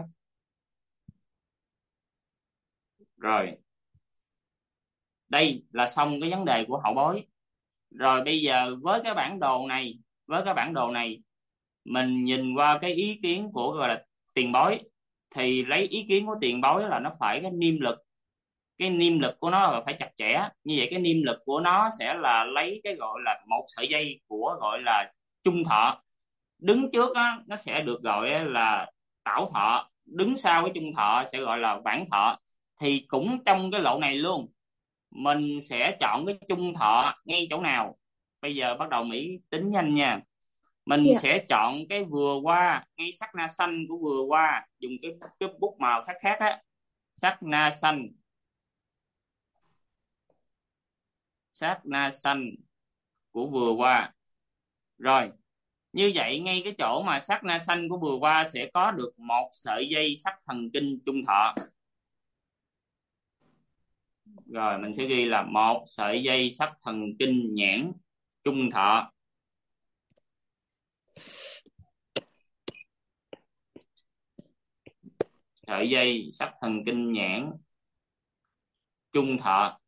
Rồi, đây là xong cái vấn đề của hậu bối. Rồi bây giờ với cái bản đồ này mình nhìn qua cái ý kiến của gọi là tiền bối, thì lấy ý kiến của tiền bối là nó phải cái niêm lực của nó là phải chặt chẽ. Như vậy cái niêm lực của nó sẽ là lấy cái gọi là một sợi dây của gọi là trung thọ, đứng trước á, nó sẽ được gọi là tảo thọ, đứng sau cái trung thọ sẽ gọi là vãng thọ. Thì cũng trong cái lộ này luôn, mình sẽ chọn cái trung thọ ngay chỗ nào. Bây giờ bắt đầu Mỹ tính nhanh nha. Mình Dạ. sẽ chọn cái vừa qua ngay sắc na xanh của vừa qua, dùng cái bút màu khác khác á, Sát na xanh. Sát na xanh của vừa qua. Rồi, như vậy ngay cái chỗ mà sát na xanh của vừa qua sẽ có được một sợi dây sắc thần kinh trung thọ. Rồi mình sẽ ghi là một sợi dây sắc thần kinh nhãn trung thọ. Sợi dây sắc thần kinh nhãn trung thọ.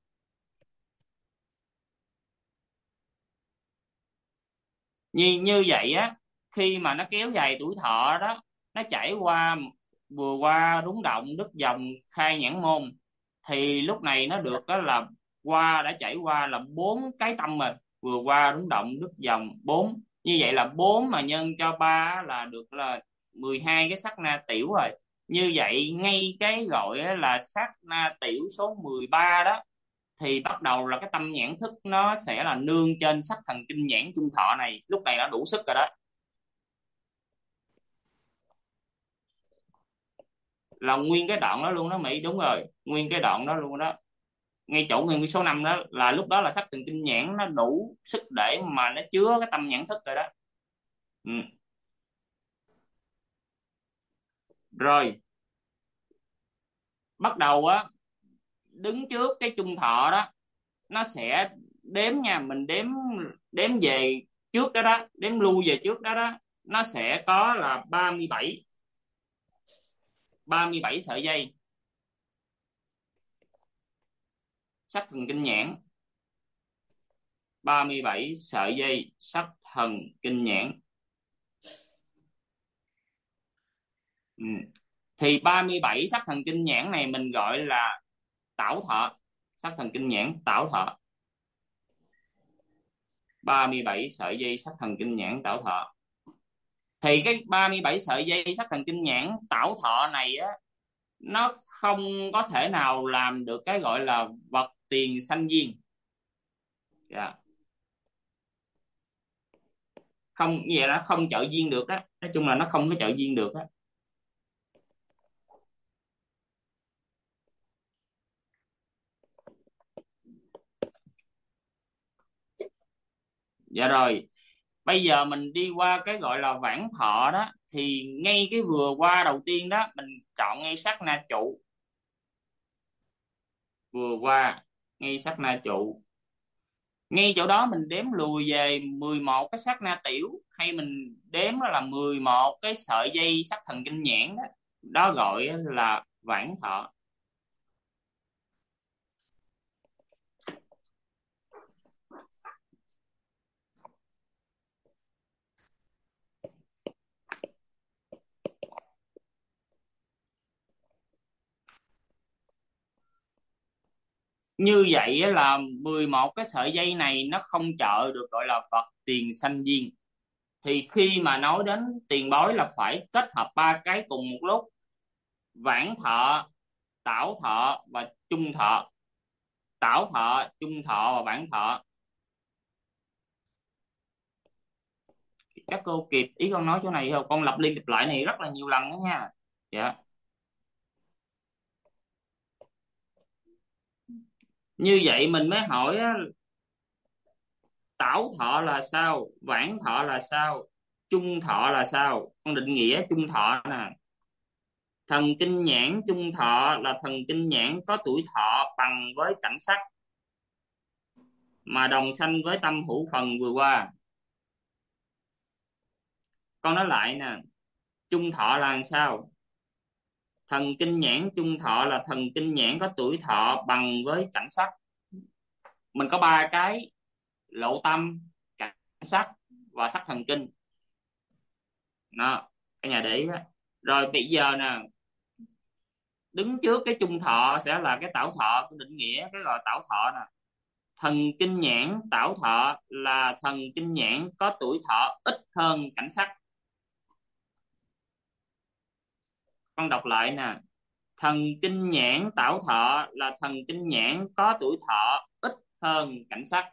Như vậy á, khi mà nó kéo dài tuổi thọ đó, nó chảy qua vừa qua rúng động đứt dòng khai nhãn môn, thì lúc này nó được đó là đã chảy qua là 4 cái tâm rồi. Vừa qua rúng động đứt dòng 4, như vậy là 4 mà nhân cho 3 là được là 12 cái sát na tiểu rồi. Như vậy ngay cái gọi là sát na tiểu số 13 đó, thì bắt đầu là cái tâm nhãn thức nó sẽ là nương trên sắc thần kinh nhãn trung thọ này. Lúc này nó đủ sức rồi đó, là nguyên cái đoạn đó luôn đó Mỹ. Đúng rồi, nguyên cái đoạn đó luôn đó, ngay chỗ nguyên cái số 5 đó, là lúc đó là sắc thần kinh nhãn nó đủ sức để mà nó chứa cái tâm nhãn thức rồi đó. Ừ. Rồi bắt đầu á, đứng trước cái trung thọ đó, nó sẽ đếm nha, mình đếm về trước đó đó, đếm lui về trước đó đó, nó sẽ có là 37 sợi dây sắc thần kinh nhãn. 37 sợi dây sắc thần kinh nhãn. Ừ. Thì 37 sắc thần kinh nhãn này mình gọi là tảo thọ. Sắc thần kinh nhãn tảo thọ. 37 sợi dây sắc thần kinh nhãn tảo thọ. Thì cái 37 sợi dây sắc thần kinh nhãn tảo thọ này á, nó không có thể nào làm được cái gọi là vật tiền sanh duyên. Yeah. Không, như vậy nó không trợ duyên được đó. Nói chung là nó không có trợ duyên được đó. Dạ rồi, bây giờ mình đi qua cái gọi là vãng thọ đó. Thì ngay cái vừa qua đầu tiên đó, mình chọn ngay sát na trụ. Vừa qua ngay sát na trụ, ngay chỗ đó mình đếm lùi về 11 cái sát na tiểu, hay mình đếm đó là 11 cái sợi dây sắc thần kinh nhãn đó, đó gọi là vãng thọ. Như vậy á, là 11 cái sợi dây này nó không trợ được gọi là vật tiền sanh duyên. Thì khi mà nói đến tiền bối là phải kết hợp ba cái cùng một lúc: vãng thọ, tảo thọ và chung thọ. Tảo thọ, chung thọ và vãng thọ. Các cô kịp ý con nói chỗ này không? Con lặp đi lặp lại này rất là nhiều lần đó nha. Dạ. Như vậy mình mới hỏi á, tảo thọ là sao, vãng thọ là sao, chung thọ là sao? Con định nghĩa chung thọ nè. Thần kinh nhãn chung thọ là thần kinh nhãn có tuổi thọ bằng với cảnh sắc, mà đồng sanh với tâm hữu phần vừa qua. Con nói lại nè, chung thọ là làm sao? Thần kinh nhãn chung thọ là thần kinh nhãn có tuổi thọ bằng với cảnh sắc. Mình có ba cái: lộ tâm, cảnh sắc và sắc thần kinh. Đó, cái nhà để ý đó. Rồi bây giờ nè, đứng trước cái chung thọ sẽ là cái tảo thọ. Tôi định nghĩa cái gọi tảo thọ nè. Thần kinh nhãn tảo thọ là thần kinh nhãn có tuổi thọ ít hơn cảnh sắc. Con đọc lại nè, thần kinh nhãn tảo thọ là thần kinh nhãn có tuổi thọ ít hơn cảnh sắc.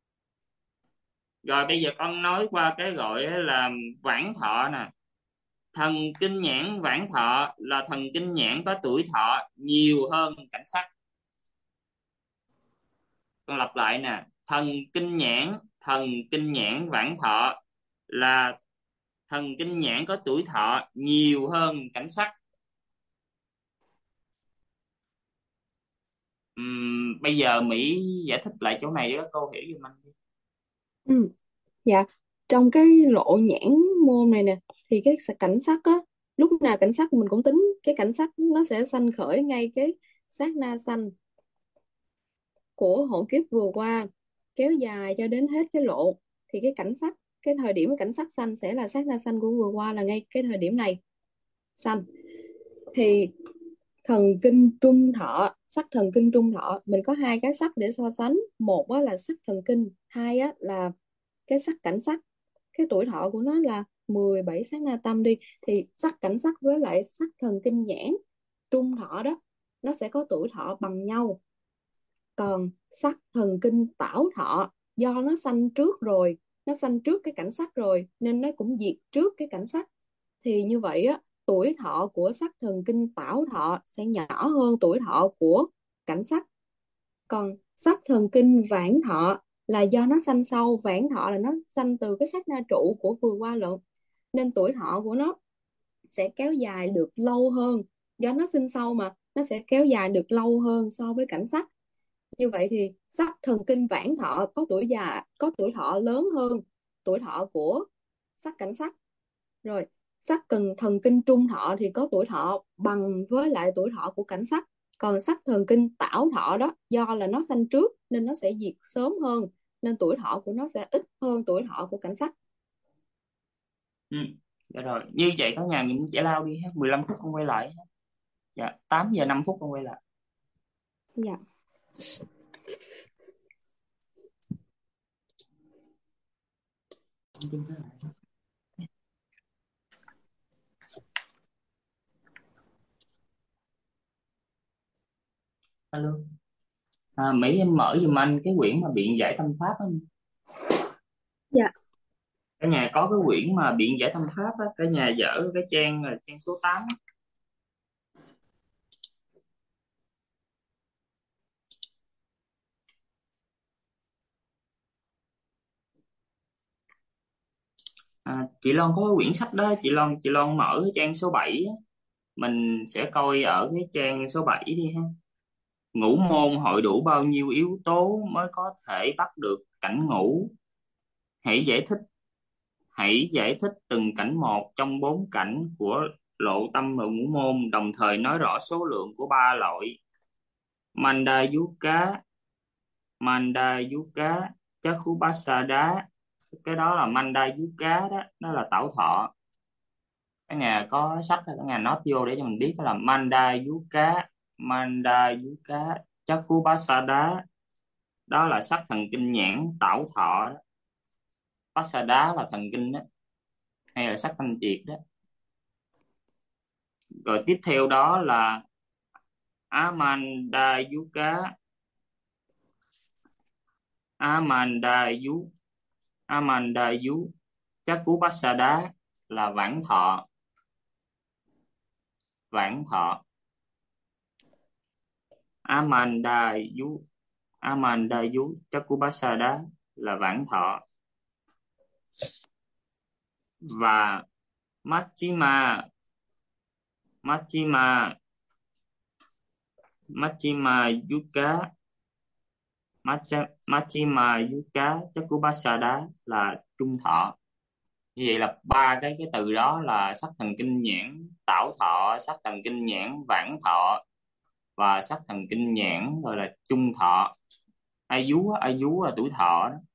Rồi bây giờ con nói qua cái gọi là vãng thọ nè. thần kinh nhãn vãng thọ là thần kinh nhãn có tuổi thọ nhiều hơn cảnh sắc. Con lặp lại nè, thần kinh nhãn vãng thọ là thần kinh nhãn có tuổi thọ nhiều hơn cảnh sắc. Bây giờ Mỹ giải thích lại chỗ này cho câu hiểu giùm anh đi. Ừ. Dạ, trong cái lộ nhãn môn này nè thì cái cảnh sắc á, lúc nào cảnh sắc mình cũng tính cái cảnh sắc nó sẽ sanh khởi ngay cái sát na sanh của hộ kiếp vừa qua, kéo dài cho đến hết cái lộ, thì cái cảnh sắc, cái thời điểm cảnh sắc sanh sẽ là sát na sanh của vừa qua, là ngay cái thời điểm này sanh. Thì thần kinh trung thọ, sắc thần kinh trung thọ, mình có hai cái sắc để so sánh, một á là sắc thần kinh, hai á là cái sắc cảnh sắc. Cái tuổi thọ của nó là 17 sát na tâm đi, thì sắc cảnh sắc với lại sắc thần kinh nhãn trung thọ đó, nó sẽ có tuổi thọ bằng nhau. Còn sắc thần kinh tảo thọ, do nó sanh trước rồi, nó sanh trước cái cảnh sắc rồi, nên nó cũng diệt trước cái cảnh sắc. Thì như vậy á, tuổi thọ của sắc thần kinh tảo thọ sẽ nhỏ hơn tuổi thọ của cảnh sắc. Còn sắc thần kinh vãng thọ là do nó sanh sau, vãng thọ là nó sanh từ cái sát na trụ của vừa qua lận, nên tuổi thọ của nó sẽ kéo dài được lâu hơn. Do nó sinh sau mà, nó sẽ kéo dài được lâu hơn so với cảnh sắc. Như vậy thì sắc thần kinh vãng thọ có tuổi già, có tuổi thọ lớn hơn tuổi thọ của sắc cảnh sắc. Rồi sắc thần kinh trung thọ thì có tuổi thọ bằng với lại tuổi thọ của cảnh sắc. Còn sắc thần kinh tảo thọ đó, do là nó sanh trước nên nó sẽ diệt sớm hơn, nên tuổi thọ của nó sẽ ít hơn tuổi thọ của cảnh sắc. Dạ rồi, như vậy cả nhà nhìn giải lao đi ha, 15 phút con quay lại. Dạ, 8 giờ 5 phút con quay lại. Dạ. Alo. Mỹ em mở giùm anh cái quyển mà biện giải tâm pháp á. Dạ. Cả nhà có cái quyển mà biện giải tâm pháp á, cả nhà dở cái trang là trang số 8 á. Chị Loan có cái quyển sách đó, chị Loan mở cái trang số 7 á. Mình sẽ coi ở cái trang số 7 đi ha. Ngũ môn hội đủ bao nhiêu yếu tố mới có thể bắt được cảnh ngũ? Hãy giải thích từng cảnh một trong bốn cảnh của lộ tâm và ngũ môn, đồng thời nói rõ số lượng của ba loại Mandayuka, Mandayuka, Chakkupasada. Cái đó là Mandayuka đó, nó là tảo thọ. Cái nhà có sách là cái nhà note vô để cho mình biết đó là Mandayuka, Mandayuka, Chakkupasada. Đó là sắc thần kinh nhãn tảo thọ đó. Pasada là thần kinh đó, hay là sắc thanh triệt đó. Rồi tiếp theo đó là Amandayuka, Amandayu, Amandayu Chakkupasada là vãng thọ, vãng thọ. Amandayu, Amandayu Chakkupasada là vãng thọ. Và Majjhima, Majjhima, Majjhima Yuka, Majjhima Yuka Chakkupasada là trung thọ. Như vậy là ba cái từ đó là sắc thần kinh nhãn tảo thọ, sắc thần kinh nhãn vãng thọ và sắc thần kinh nhãn gọi là trung thọ. Ayú là tuổi thọ đó.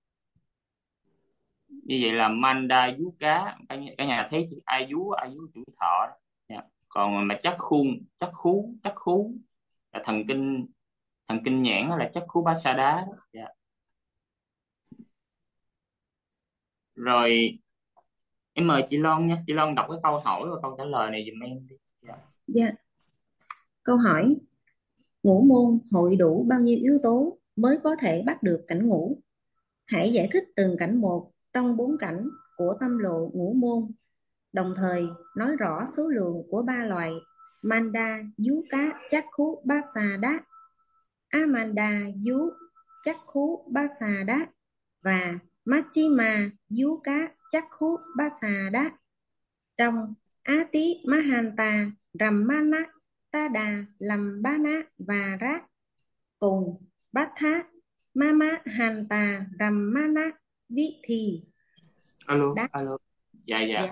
Như vậy là Mandayuka, cả nhà thấy chữ Ayú tuổi thọ đó. Còn mà chắc khú là thần kinh nhãn là chắc khú Pasada. Rồi em mời chị Loan nha, chị Loan đọc cái câu hỏi và câu trả lời này giùm em đi. Dạ. Câu hỏi: ngũ môn hội đủ bao nhiêu yếu tố mới có thể bắt được cảnh ngũ? Hãy giải thích từng cảnh một trong bốn cảnh của tâm lộ ngũ môn, đồng thời nói rõ số lượng của ba loại Manda, Dú Cá, Chakku, Basada, Amanda, Dú, Chakku, Basada và Machima, Dú Cá, Chakku, Basada. Trong Ati Mahanta, Ramana, Tada, Lambana và Rát cùng Bátthá, Mama Hanta, Ramana, Vithi. Alo, Đáp. alo. Dạ. Dạ.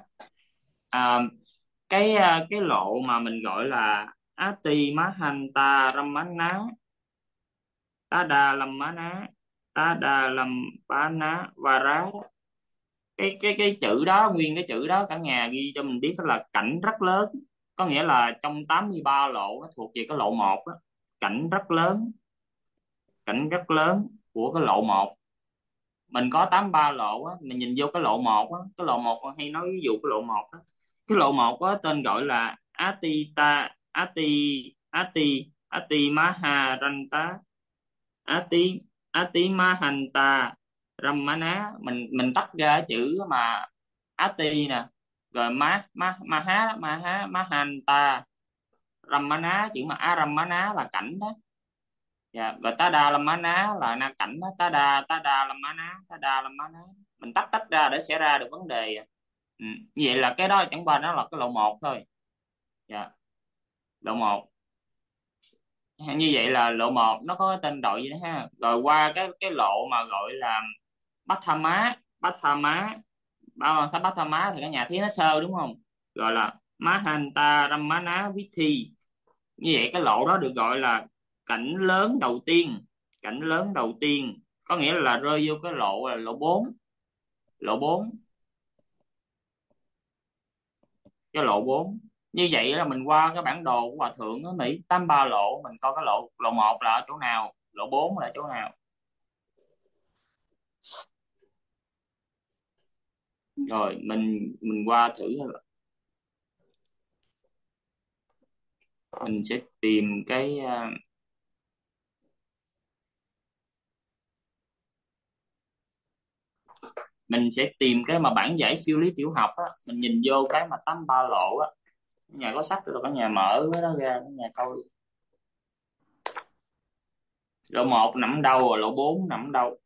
Cái lộ mà mình gọi là Ati Mahanta Ramana Tada Lamana Tada Lambana Vara, cái chữ đó, nguyên cái chữ đó cả nhà ghi cho mình biết đó là cảnh rất lớn. Có nghĩa là trong 83 lộ nó thuộc về cái lộ 1 đó. Cảnh rất lớn của cái lộ 1. Mình có 83 lộ á, mình nhìn vô cái lộ 1 á, cái lộ 1 hay nói ví dụ cái lộ 1 á. Cái lộ 1 có tên gọi là Ati Maharanta Ati Ati Mahanta Ramana. Mình tách ra chữ mà Ati nè, rồi Mahanta Ramana, chữ mà Aramana là cảnh đó. Dạ, rồi Tada Lamana là na cảnh đó. Tada Lamana, mình tách ra để sẽ ra được vấn đề. Như vậy là cái đó chẳng qua nó là cái lộ 1 thôi. Dạ, lộ 1. Như vậy là lộ 1 nó có cái tên đội vậy đó ha. Rồi qua cái lộ mà gọi là Bátthama thì cả nhà thấy nó sơ đúng không? Gọi là Mahanta Ramana Vithi. Như vậy cái lộ đó được gọi là cảnh lớn đầu tiên. Có nghĩa là rơi vô cái lộ là lộ 4. Cái lộ 4. Như vậy là mình qua cái bản đồ của Hòa Thượng ở Mỹ 83 lộ, mình coi cái lộ 1 là ở chỗ nào, lộ 4 là ở chỗ nào. Rồi mình qua thử. Mình sẽ tìm cái mà bản giải siêu lý tiểu học á, mình nhìn vô cái mà 83 lộ á. Nhà có sách rồi, cả nhà mở cái đó ra, cả nhà coi lộ 1 nằm đâu rồi lộ 4 nằm đâu.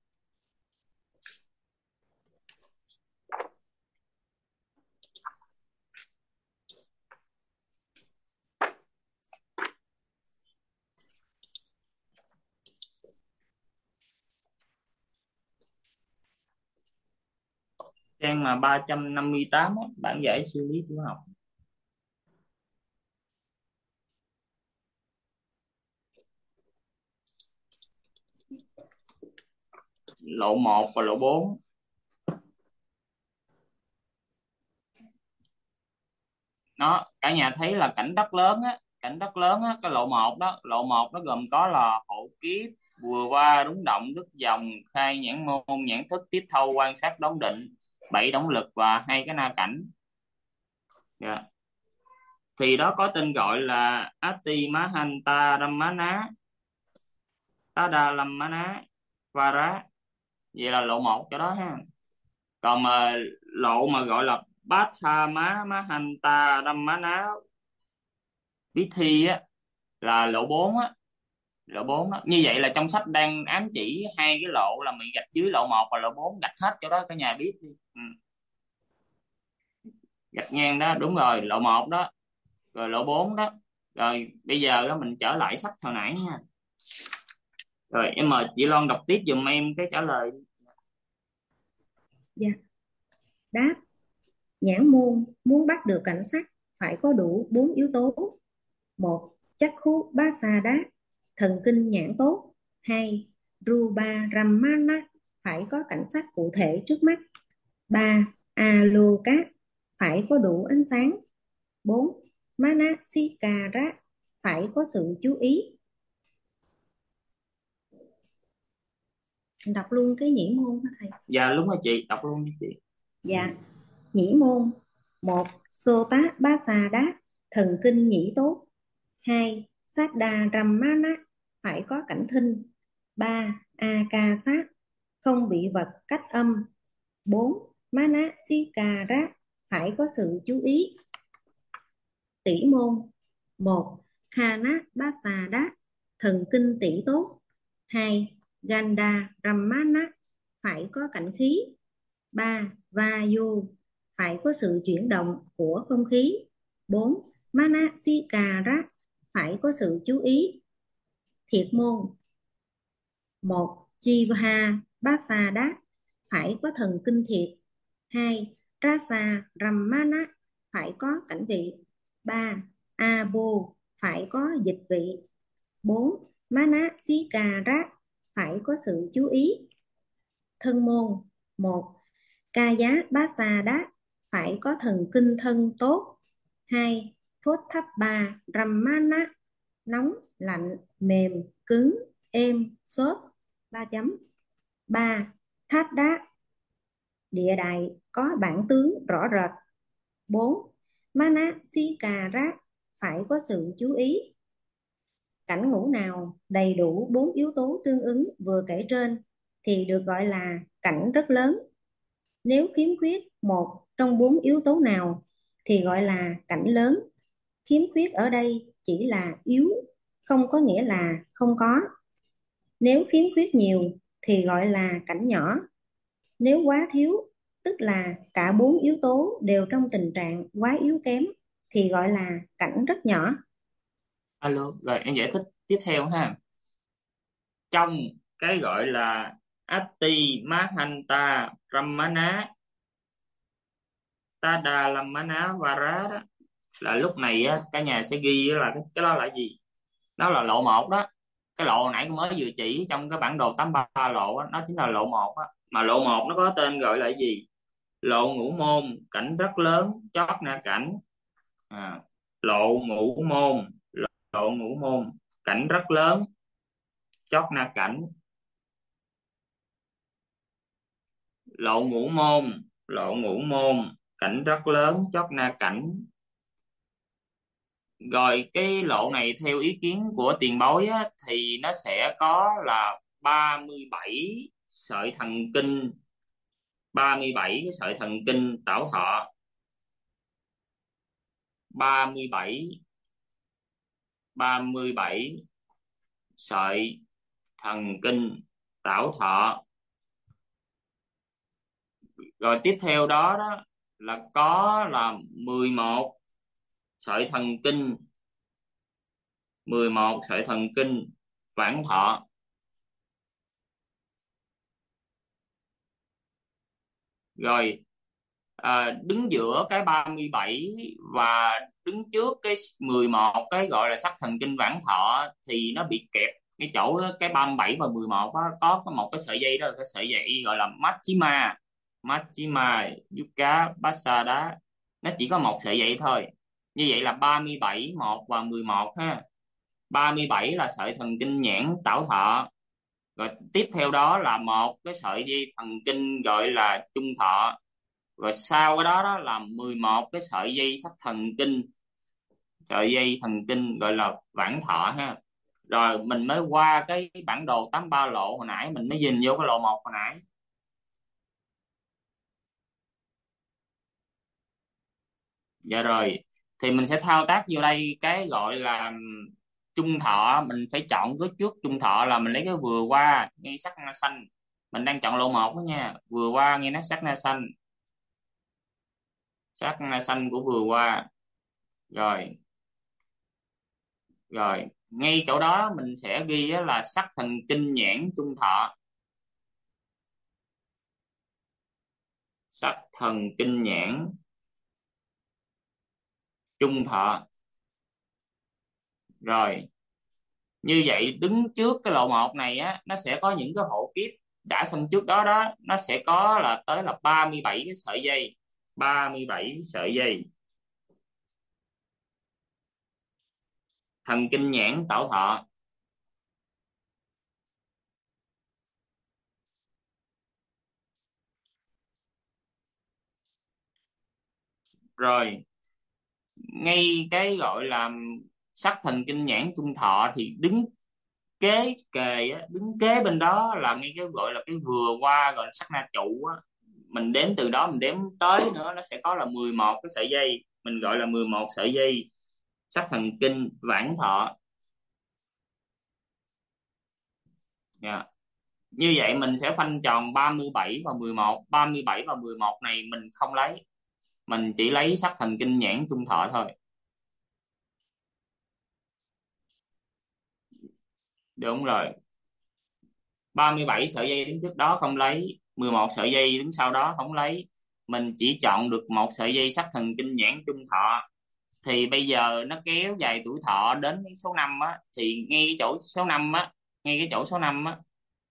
Trang mà 358 á, bản giải siêu lý tiểu học. Lộ 1 và lộ 4. Nó cả nhà thấy là cảnh rất lớn á, cái lộ 1 đó, lộ 1 nó gồm có là hộ kiếp, bùa va, rúng động, đứt dòng, khai nhãn môn, nhãn thức, tiếp thâu, quan sát, đón định, 7 đóng lực và 2 cái na cảnh. Dạ. Thì đó có tên gọi là Ati Mahanta Ramana Tada Lamana Vara. Vậy là lộ 1 cho đó ha. Còn mà lộ mà gọi là Bátthama Mahanta Ramana Vithi á là lộ 4 á. Như vậy là trong sách đang ám chỉ 2 cái lộ là mình gạch dưới lộ 1 và lộ 4, gạch hết cho đó cả nhà biết đi. Gạch ngang đó, đúng rồi, lộ 1 đó, rồi lộ 4 đó. Rồi bây giờ đó mình trở lại sách hồi nãy nha. Rồi em mời chị Loan đọc tiếp giùm em cái trả lời. Dạ. Đáp. Nhãn môn muốn bắt được cảnh sắc phải có đủ 4 yếu tố. 1. Chakku Basada, thần kinh nhãn tốt. 2. Rupa Ramana, phải có cảnh sắc cụ thể trước mắt. 3. Aloka, phải có đủ ánh sáng. 4. Manasikara, phải có sự chú ý. Đọc luôn cái nhĩ môn hả thầy? Dạ đúng rồi chị, đọc luôn đi chị. Dạ. Nhĩ môn. 1. Sota Basada, thần kinh nhĩ tốt. 2. Saddha Ramana, phải có cảnh thinh. 3. Akasa, không bị vật cách âm. 4. Manasikara, phải phải có sự chú ý. Tỷ môn: 1. Khana Basada, thần kinh tỷ tốt. 2. Ganda Ramana, phải có cảnh khí. 3. Vayu, phải có sự chuyển động của không khí. 4. Manasikara, phải có sự chú ý. Thiệt môn: 1. Jivha Basada, phải có thần kinh thiệt. 2. Rasa Ramana, phải có cảnh vị. 3. Abo, phải có dịch vị. 4. Manasikara, phải có sự chú ý. Thân môn: 1. Kaya Basada, phải có thần kinh thân tốt. 2. Photthapa Ramana, nóng, lạnh, mềm, cứng, êm, xốp. 3 chấm. 3. Thada, địa đài, có bản tướng rõ rệt. 4. Manasikara, phải có sự chú ý. Cảnh ngủ nào đầy đủ 4 yếu tố tương ứng vừa kể trên thì được gọi là cảnh rất lớn. Nếu khiếm khuyết một trong 4 yếu tố nào thì gọi là cảnh lớn. Khiếm khuyết ở đây chỉ là yếu, không có nghĩa là không có. Nếu khiếm khuyết nhiều thì gọi là cảnh nhỏ. Nếu quá thiếu, tức là cả 4 yếu tố đều trong tình trạng quá yếu kém thì gọi là cảnh rất nhỏ. Alo, rồi em giải thích tiếp theo ha. Trong cái gọi là Ati Mahanta Ramana Tada Lamana Vara đó, là lúc này á, cả nhà sẽ ghi là cái đó là gì? Đó là lộ 1 đó. Cái lộ hồi nãy tôi mới vừa chỉ trong cái bản đồ 83 lộ á, nó chính là lộ 1 á. Mà lộ 1 nó có tên gọi là gì? Lộ ngũ môn, cảnh rất lớn, chót na cảnh. Lộ ngũ môn, lộ ngũ môn, cảnh rất lớn, chót na cảnh. Lộ ngũ môn, lộ ngũ môn, cảnh rất lớn, chót na cảnh. Rồi cái lộ này theo ý kiến của tiền bối á, thì nó sẽ có là 37 sợi thần kinh, 37 cái sợi thần kinh tảo thọ. 37 37 sợi thần kinh tảo thọ. Rồi tiếp theo đó đó là có là 11 sợi thần kinh, 11 sợi thần kinh vãng thọ. Rồi đứng giữa cái 37 và đứng trước cái 11 cái gọi là sắc thần kinh vãng thọ thì nó bị kẹp cái chỗ đó, cái 37 và 11 đó, có một cái sợi dây, đó là cái sợi dây gọi là Majjhima, Majjhima Yuka Pasada. Nó chỉ có một sợi dây thôi. Như vậy là 37, 1 và 11 ha. 37 là sợi thần kinh nhãn tảo thọ. Rồi tiếp theo đó là một cái sợi dây thần kinh gọi là trung thọ. Rồi sau cái đó đó là 11 cái sợi dây sắc thần kinh, sợi dây thần kinh gọi là vãng thọ ha. Rồi mình mới qua cái bản đồ 83 lộ hồi nãy, mình mới nhìn vô cái lộ 1 hồi nãy. Dạ rồi, thì mình sẽ thao tác vô đây cái gọi là trung thọ. Mình phải chọn cái trước trung thọ là mình lấy cái vừa qua ngay sắc na xanh. Mình đang chọn lộ 1 đó nha, vừa qua ngay nó sắc na xanh, sắc na xanh của vừa qua. Rồi rồi ngay chỗ đó mình sẽ ghi á là sắc thần kinh nhãn trung thọ, sắc thần kinh nhãn trung thọ. Rồi như vậy đứng trước cái lộ 1 này á, nó sẽ có những cái hộ kiếp đã xong trước đó đó, nó sẽ có là tới là 37 cái sợi dây, 37 sợi dây thần kinh nhãn tảo thọ. Rồi ngay cái gọi là sắc thần kinh nhãn trung thọ thì đứng đứng kế bên đó là ngay cái gọi là cái vừa qua gọi là sắc na trụ á. mình đếm từ đó, mình đếm tới nữa nó sẽ có là 11 cái sợi dây, mình gọi là 11 sợi dây sắc thần kinh vãng thọ. Dạ. Như vậy mình sẽ khoanh tròn 37 và 11. 37 và 11 này mình không lấy, mình chỉ lấy sắc thần kinh nhãn trung thọ thôi. Đúng rồi, 37 sợi dây đứng trước đó không lấy, 11 sợi dây đứng sau đó không lấy, mình chỉ chọn được một sợi dây sắc thần kinh nhãn trung thọ. Thì bây giờ nó kéo dài tuổi thọ đến cái số 5 á, thì ngay cái chỗ số 5 á, ngay cái chỗ số 5 á,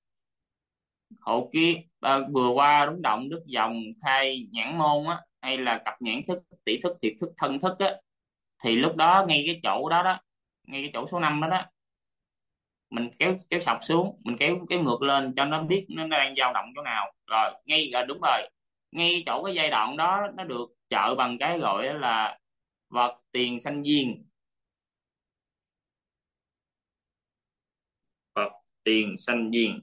hộ kia vừa qua đúng động đức dòng khai nhãn môn á, hay là cặp nhãn thức tỷ thức thiệt thức thân thức á, thì lúc đó ngay cái chỗ đó đó, ngay cái chỗ số 5 đó đó, mình kéo kéo sọc xuống, mình kéo kéo ngược lên cho nó biết nó đang dao động chỗ nào. Rồi ngay rồi, đúng rồi, ngay chỗ cái giai đoạn đó nó được trợ bằng cái gọi là vật tiền sanh duyên. Vật tiền sanh duyên.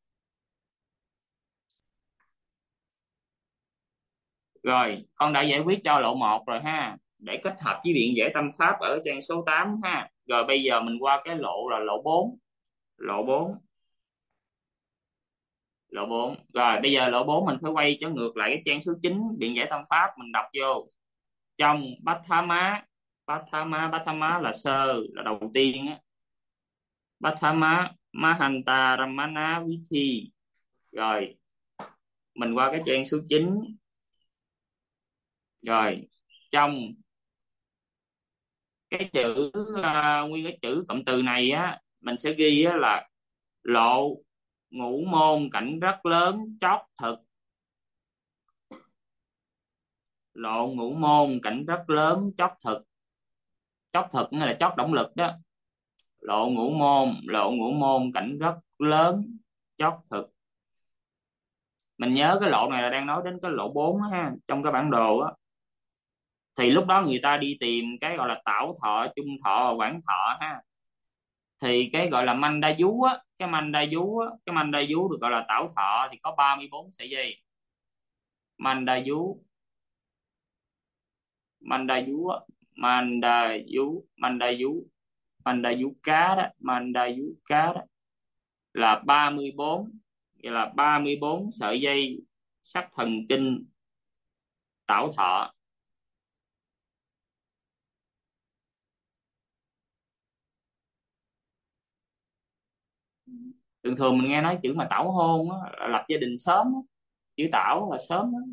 Rồi con đã giải quyết cho lộ 1 rồi ha, để kết hợp với biện giải tâm pháp ở trang số 8 ha. Rồi bây giờ mình qua cái lộ là lộ 4. Lộ 4. Lộ 4. Rồi bây giờ lộ 4 mình phải quay trở ngược lại cái trang số 9 biện giải tâm pháp, mình đọc vô trong bát thá má. Bát thá má là sơ, là đầu tiên á. Bát thá má mahanta ramana vithi. Rồi mình qua cái trang số 9. Rồi trong cái chữ nguyên cái chữ cụm từ này á, mình sẽ ghi á là lộ ngũ môn cảnh rất lớn chót thực. Lộ ngũ môn cảnh rất lớn chót thực. Chót thực nghĩa là chót động lực đó. Lộ ngũ môn cảnh rất lớn chót thực. Mình nhớ cái lộ này là đang nói đến cái lộ 4 á ha, trong cái bản đồ á. Thì lúc đó người ta đi tìm cái gọi là tảo thọ, trung thọ và quảng thọ ha. Thì cái gọi là manh đa vú á, cái manh đa vú được gọi là tảo thọ thì có 34 sợi dây. Manh đa vú, manh đa vú á, manh đa vú cá đó, manh đa vú cá đó là 34, vậy là 34 sợi dây sắc thần kinh tảo thọ. Thường thường mình nghe nói chữ mà tảo hôn á, là lập gia đình sớm á. Chữ tảo là sớm đó.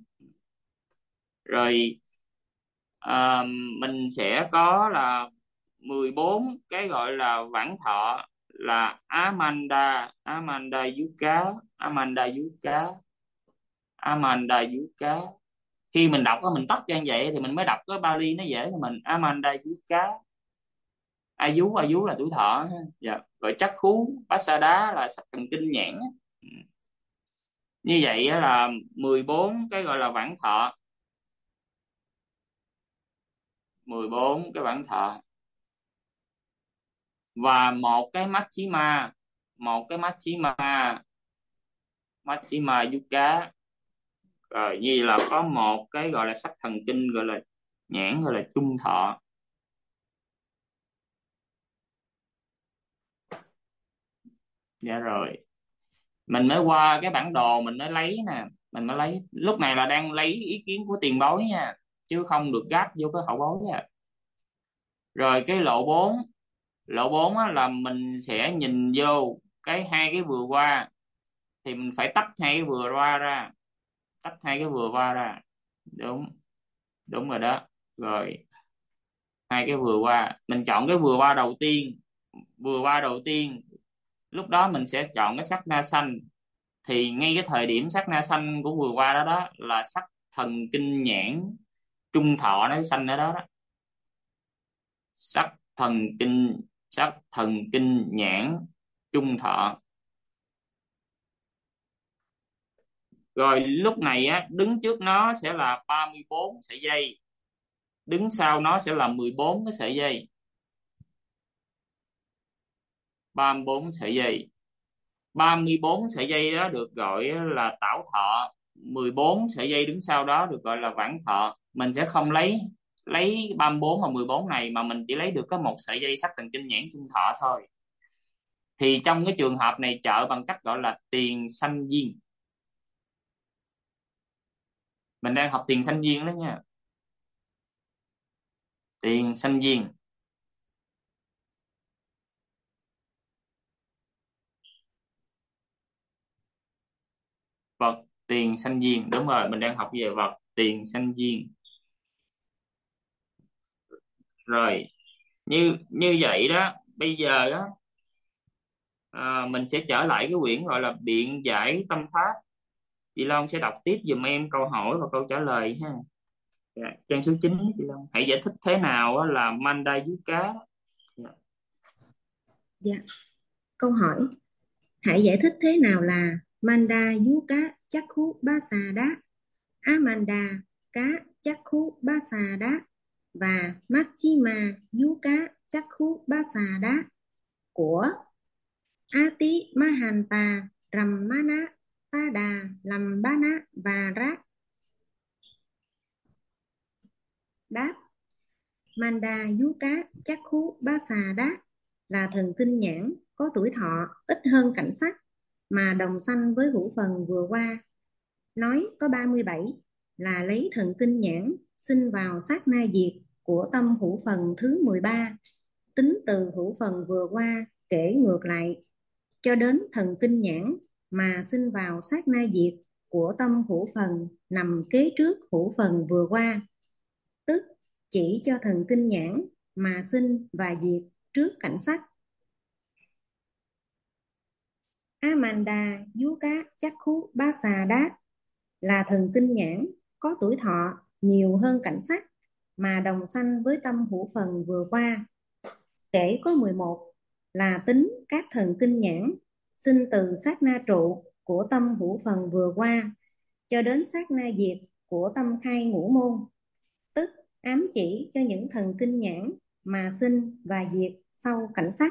Rồi à, mình sẽ có là 14 cái gọi là vãng thọ là Amanda vú cá. Khi mình đọc á, mình tách ra như vậy thì mình mới đọc cái Bali nó dễ cho mình. Amanda vú cá. A vú là tuổi thọ ha. Dạ. Rồi chắc khú Pasada là sắc thần kinh nhãn á. Như vậy á là 14 cái gọi là vãng thọ. 14 cái vãng thọ và một cái Machima vú cá. Rồi như vậy là có một cái gọi là sắc thần kinh gọi là nhãn, gọi là trung thọ. Dạ rồi mình mới qua cái bản đồ mình mới lấy nè, mình mới lấy lúc này là đang lấy ý kiến của tiền bối nha, chứ không được gáp vô cái hậu bối nha. Rồi cái lộ 4 á, là mình sẽ nhìn vô cái hai cái vừa qua thì mình phải tách hai cái vừa qua ra, tách hai cái vừa qua ra. Đúng, đúng rồi đó. Rồi hai cái vừa qua mình chọn cái vừa qua đầu tiên. Vừa qua đầu tiên lúc đó mình sẽ chọn cái sắc na xanh. Thì ngay cái thời điểm sắc na xanh của vừa qua đó đó là sắc thần kinh nhãn trung thọ nó xanh ở đó đó. sắc sắc thần kinh nhãn trung thọ. Rồi lúc này á, đứng trước nó sẽ là 34 sợi dây, đứng sau nó sẽ là 14 cái sợi dây. 34 sợi dây. 34 sợi dây đó được gọi là tảo thọ. 14 sợi dây đứng sau đó được gọi là vãng thọ. Mình sẽ không lấy 34 và 14 này, mà mình chỉ lấy được có một sợi dây sắc thần kinh nhãn trung thọ thôi. Thì trong cái trường hợp này trợ bằng cách gọi là tiền sanh duyên. Mình đang học tiền sanh duyên đó nha. Tiền sanh duyên. Vật tiền sanh duyên, đúng rồi, mình đang học về vật tiền sanh duyên. Rồi, như như vậy đó, bây giờ đó mình sẽ trở lại cái quyển gọi là biện giải tâm pháp. Chị Long sẽ đọc tiếp giùm em câu hỏi và câu trả lời ha. Dạ, trang số 9 chị Long hãy giải thích thế nào á là manda dưới cá. Dạ. Dạ. Câu hỏi: hãy giải thích thế nào là Manda Yuka Chakku Basada, Amanda Cá Chakku Basada và Machima Yuka Chakku Basada của Ati Mahanta Rammana Tada Lambana và Rát? Đáp: Manda Yuka Chakku Basada là thần kinh nhãn có tuổi thọ ít hơn cảnh sắc mà đồng sanh với hữu phần vừa qua. Nói có 37 là lấy thần kinh nhãn sinh vào sát na diệt của tâm hữu phần thứ 13, tính từ hữu phần vừa qua kể ngược lại cho đến thần kinh nhãn mà sinh vào sát na diệt của tâm hữu phần nằm kế trước hữu phần vừa qua, tức chỉ cho thần kinh nhãn mà sinh và diệt trước cảnh sắc. Amanda Yuka Chakku Basada là thần kinh nhãn có tuổi thọ nhiều hơn cảnh sắc mà đồng sanh với tâm hữu phần vừa qua. Kể có 11 là tính các thần kinh nhãn sinh từ sát na trụ của tâm hữu phần vừa qua cho đến sát na diệt của tâm khai ngũ môn, tức ám chỉ cho những thần kinh nhãn mà sinh và diệt sau cảnh sắc.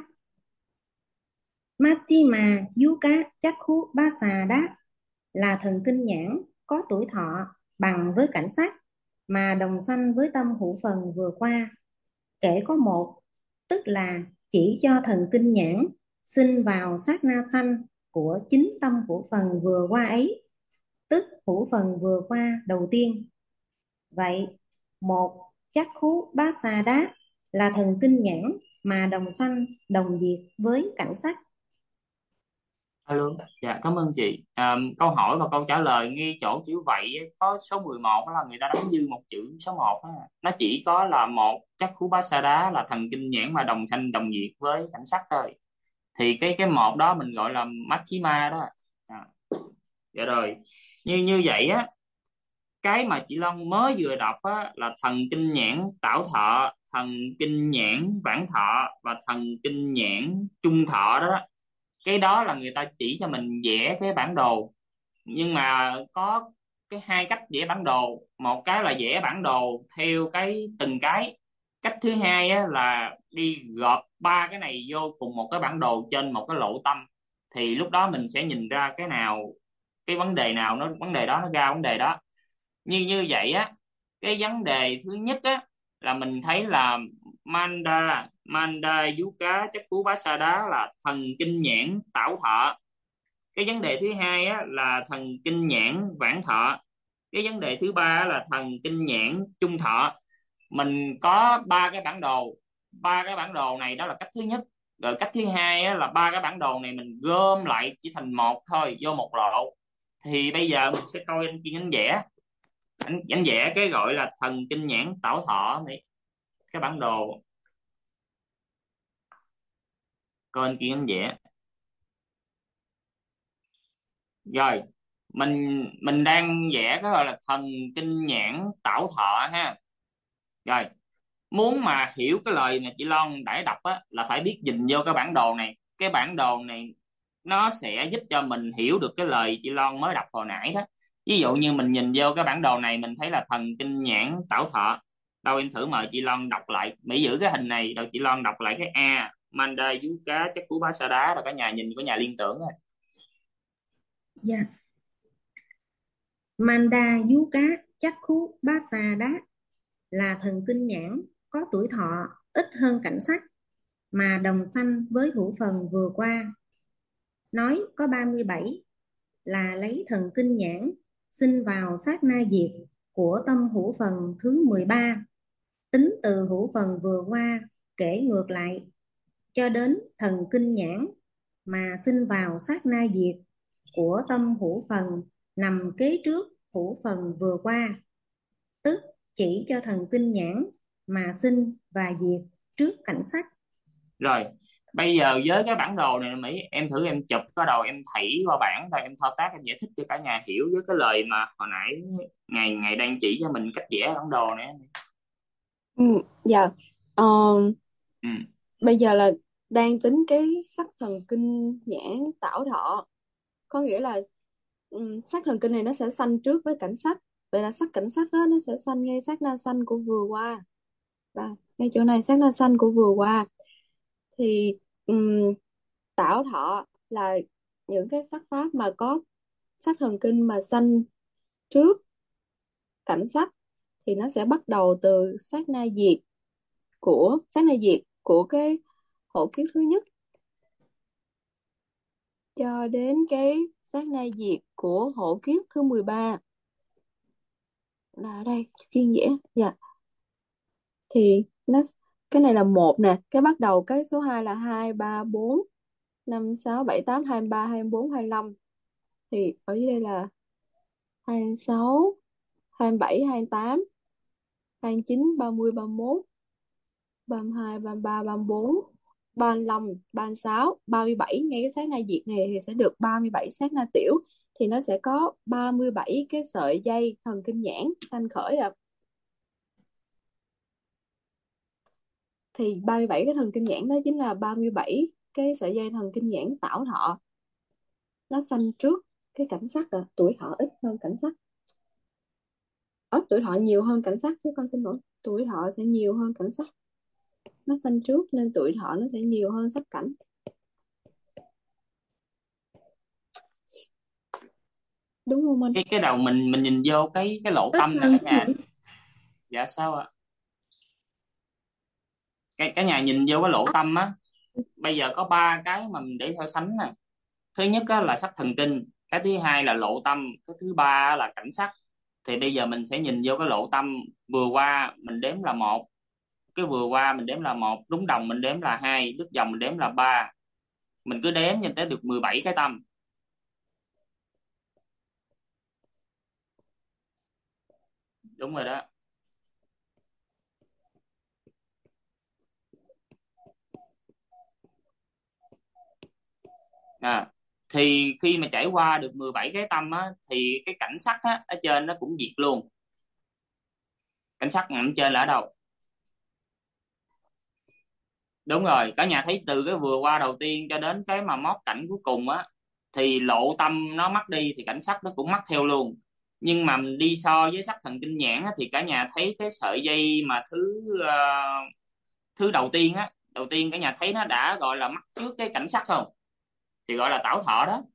Machima Yuka Chakku Basada là thần kinh nhãn có tuổi thọ bằng với cảnh sắc mà đồng sanh với tâm hữu phần vừa qua. Kể có 1, tức là chỉ cho thần kinh nhãn sinh vào sát na sanh của chính tâm hữu phần vừa qua ấy, tức hữu phần vừa qua đầu tiên. Vậy, 1 Chakku Basada là thần kinh nhãn mà đồng sanh đồng diệt với cảnh sắc. Alo, dạ cảm ơn chị. Câu hỏi và câu trả lời ngay chỗ chữ vậy á, có số 11 đó là người ta đánh dư một chữ số 1 á. Nó chỉ có là một chắc khú bá sa đá là thần kinh nhãn mà đồng sanh đồng diệt với cảnh sắc thôi. Thì cái một đó mình gọi là Machima đó. À, dạ rồi. Như vậy á, cái mà chị Long mới vừa đọc á là thần kinh nhãn tảo thọ, thần kinh nhãn vãng thọ và thần kinh nhãn trung thọ đó. Cái đó là người ta chỉ cho mình vẽ cái bản đồ, nhưng mà có cái hai cách vẽ bản đồ. Một cái là vẽ bản đồ theo cái từng cái. Cách thứ hai á, là đi gộp ba cái này vô cùng một cái bản đồ trên một cái lộ tâm, thì lúc đó mình sẽ nhìn ra cái nào, cái vấn đề nào nó vấn đề đó nó ra vấn đề đó. Như vậy á, cái vấn đề thứ nhất á là mình thấy là Manda Yuka Chakku Basada là thần kinh nhãn tảo thọ. Cái vấn đề thứ hai á là thần kinh nhãn vãng thọ. Cái vấn đề thứ ba á, là thần kinh nhãn trung thọ. Mình có ba cái bản đồ này, đó là cách thứ nhất. Rồi cách thứ hai á, là ba cái bản đồ này mình gom lại chỉ thành một thôi, vô một lộ. Thì bây giờ mình sẽ coi anh Kiên anh vẽ, anh vẽ cái gọi là thần kinh nhãn tảo thọ này, cái bản đồ. Coi anh Kiên anh vẽ. Rồi, mình đang vẽ cái gọi là thần kinh nhãn tảo thọ ha. Rồi, muốn mà hiểu cái lời mà chị Loan đã đọc á là phải biết nhìn vô cái bản đồ này. Cái bản đồ này nó sẽ giúp cho mình hiểu được cái lời chị Loan mới đọc hồi nãy đó. Ví dụ như mình nhìn vô cái bản đồ này, mình thấy là thần kinh nhãn tảo thọ. Đâu em thử mời chị Loan đọc lại, Mỹ giữ cái hình này rồi chị Loan đọc lại cái A Manda Yuka Chakku Basada, rồi cả nhà nhìn có nhà liên tưởng rồi. Dạ. Manda Yu Cá Chắc Khú Ba Xà Đá là thần kinh nhãn, có tuổi thọ ít hơn cảnh sắc, mà đồng sanh với hữu phần vừa qua. Nói có 37 là lấy thần kinh nhãn sinh vào sát na diệt của tâm hữu phần thứ 13, tính từ hữu phần vừa qua kể ngược lại cho đến thần kinh nhãn mà sinh vào sát na diệt của tâm hữu phần nằm kế trước hữu phần vừa qua, tức chỉ cho thần kinh nhãn mà sinh và diệt trước cảnh sắc. Rồi bây giờ với cái bản đồ này Mỹ, em thử em chụp cái đầu em thảy qua bảng rồi em thao tác em giải thích cho cả nhà hiểu với cái lời mà hồi nãy ngày đang chỉ cho mình cách vẽ bản đồ này. Dạ. Ờ, Ừ. Bây giờ là đang tính cái sắc thần kinh nhãn tảo thọ, có nghĩa là sắc thần kinh này nó sẽ sanh trước với cảnh sắc. Vậy là sắc cảnh sắc đó, nó sẽ sanh ngay sát na sanh của vừa qua, và ngay chỗ này sát na sanh của vừa qua. Thì tảo thọ là những cái sắc pháp mà có sắc thần kinh mà sanh trước cảnh sắc, thì nó sẽ bắt đầu từ sát na diệt của cái hộ kiếp thứ nhất cho đến cái sát na diệt của hộ kiếp thứ 13, là ở đây chuyên vẽ. Dạ. Thì cái này là 1 nè, cái bắt đầu cái số 2 là 2 3 4 5 6 7 8 23 24 25. Thì ở dưới đây là 26 27 28 29 30 31 32 33 34 35 36 37. Ngay cái sát na diệt này thì sẽ được 37 sát na tiểu, thì nó sẽ có 37 cái sợi dây thần kinh nhãn sanh khởi ạ. Thì 37 cái thần kinh nhãn đó chính là 37 cái sợi dây thần kinh nhãn tảo thọ, nó sanh trước cái cảnh sắc à. Tuổi thọ ít hơn cảnh sắc, tuổi thọ nhiều hơn cảnh sắc chứ, con xin lỗi, tuổi thọ sẽ nhiều hơn cảnh sắc, nó sanh trước nên tuổi thọ nó sẽ nhiều hơn sắc cảnh. Đúng không anh? Cái đầu mình nhìn vô cái lỗ Ít tâm nè hơn cả nhà. Dạ sao ạ? Cả nhà nhìn vô cái lỗ tâm á, bây giờ có 3 cái mà mình để so sánh nè. Thứ nhất á, là sắc thần kinh, cái thứ hai là lộ tâm, cái thứ ba là cảnh sắc. Thì bây giờ mình sẽ nhìn vô cái lộ tâm vừa qua mình đếm là 1, cái vừa qua mình đếm là 1, đúng đồng mình đếm là 2, đứt dòng mình đếm là 3. Mình cứ đếm cho tới được 17 cái tâm. Đúng rồi đó. Thì khi mà trải qua được 17 cái tâm á, thì cái cảnh sắc á, ở trên nó cũng diệt luôn. Cảnh sắc nằm trên là ở đâu? Đúng rồi, cả nhà thấy từ cái vừa qua đầu tiên cho đến cái mà móc cảnh cuối cùng á, thì lộ tâm nó mất đi thì cảnh sắc nó cũng mất theo luôn. Nhưng mà mình đi so với sắc thần kinh nhãn á, thì cả nhà thấy cái sợi dây mà ờ, thứ đầu tiên á, đầu tiên cả nhà thấy nó đã gọi là mất trước cái cảnh sắc không? Thì gọi là tảo thọ đó.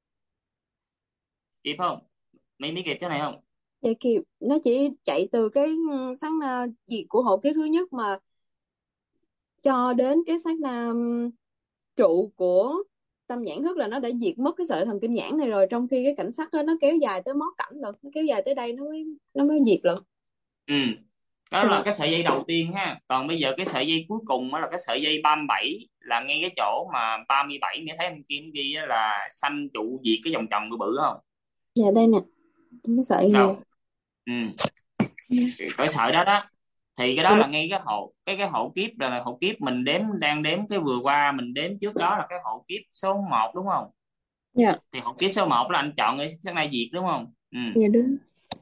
Kịp không? Mấy kịp cái này không? Dạ kịp, nó chỉ chạy từ cái sát na diệt của hộ kiếp thứ nhất mà cho đến cái sát na trụ của tâm nhãn thức, là nó đã diệt mất cái sợi thần kinh nhãn này rồi, trong khi cái cảnh sắc đó nó kéo dài tới mó cảnh rồi, nó kéo dài tới đây nó mới diệt rồi. Ừ, đó là cái sợi dây đầu tiên ha. Còn bây giờ cái sợi dây cuối cùng đó là cái sợi dây 37, là ngay cái chỗ mà 37 nghĩa thấy anh kia anh ghi á, là sanh trụ diệt cái vòng tròn bự bự không? Dạ đây nè, cái sợi này Đâu? nè. Cái sợi đó đó, thì cái đó là ngay cái hộ kiếp, là hộ kiếp mình đang đếm cái vừa qua mình đếm trước đó là cái hộ kiếp số 1 đúng không? Dạ. Thì hộ kiếp số 1 là anh chọn cái sát na diệt đúng không? Dạ đúng.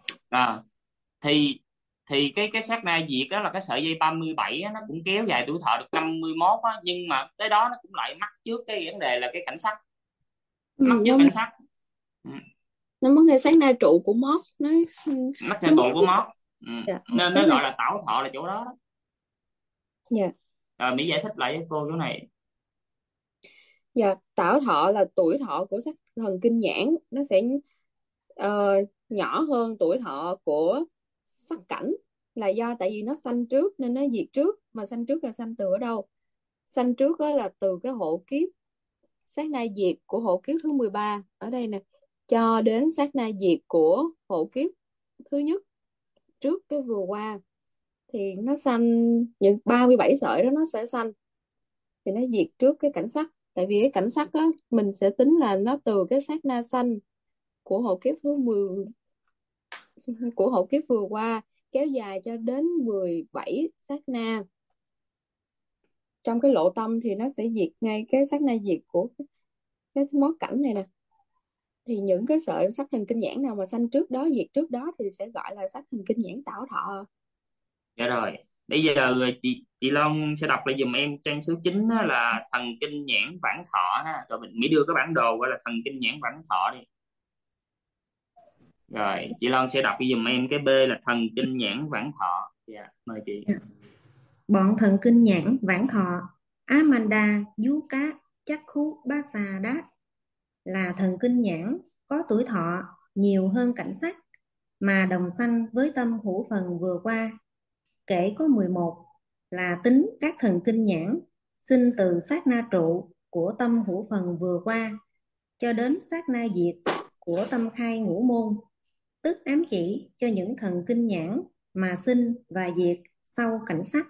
Thì cái sát na diệt đó là cái sợi dây 37 á, nó cũng kéo dài tuổi thọ được 51 á, nhưng mà tới đó nó cũng lại mắc trước cái vấn đề là cái cảnh sắc. Mắc trước cảnh sắc. Nó mất cái sát na trụ của móc, Mắc sát trụ của móc. Dạ. Nên nó gọi là tảo thọ là chỗ đó đó. Dạ. Rồi Mỹ giải thích lại với cô chỗ này. Dạ, tảo thọ là tuổi thọ của sắc thần kinh nhãn, nó sẽ nhỏ hơn tuổi thọ của sắc cảnh, là do tại vì nó sanh trước nên nó diệt trước. Mà sanh trước là sanh từ ở đâu? Sanh trước đó là từ cái hộ kiếp sát na diệt của hộ kiếp thứ 13 ở đây nè, cho đến sát na diệt của hộ kiếp thứ nhất trước cái vừa qua, thì nó sanh những 37 sợi đó nó sẽ sanh, thì nó diệt trước cái cảnh sắc. Tại vì cái cảnh sắc á mình sẽ tính là nó từ cái sát na sanh của hộ kiếp thứ 10 của hộ kiếp vừa qua kéo dài cho đến 17 sát na. Trong cái lộ tâm thì nó sẽ diệt ngay cái sát na diệt của cái mó cảnh này nè. Thì những cái sợi sắc thần kinh nhãn nào mà sanh trước đó, diệt trước đó thì sẽ gọi là sắc thần kinh nhãn tạo thọ. Dạ rồi, bây giờ chị Long sẽ đọc lại giùm em trang số 9 á, là thần kinh nhãn vãng thọ ha. Rồi mình mới đưa cái bản đồ gọi là thần kinh nhãn vãng thọ đi. Rồi, chị Long sẽ đọc giùm em cái B là thần kinh nhãn vãng thọ. Dạ, mời chị. Bọn thần kinh nhãn vãng thọ Amanda Yuka Chakku Basada là thần kinh nhãn có tuổi thọ nhiều hơn cảnh sắc mà đồng sanh với tâm hữu phần vừa qua. Kể có 11 là tính các thần kinh nhãn sinh từ sát na trụ của tâm hữu phần vừa qua cho đến sát na diệt của tâm khai ngũ môn, tức ám chỉ cho những thần kinh nhãn mà sinh và diệt sau cảnh sắc.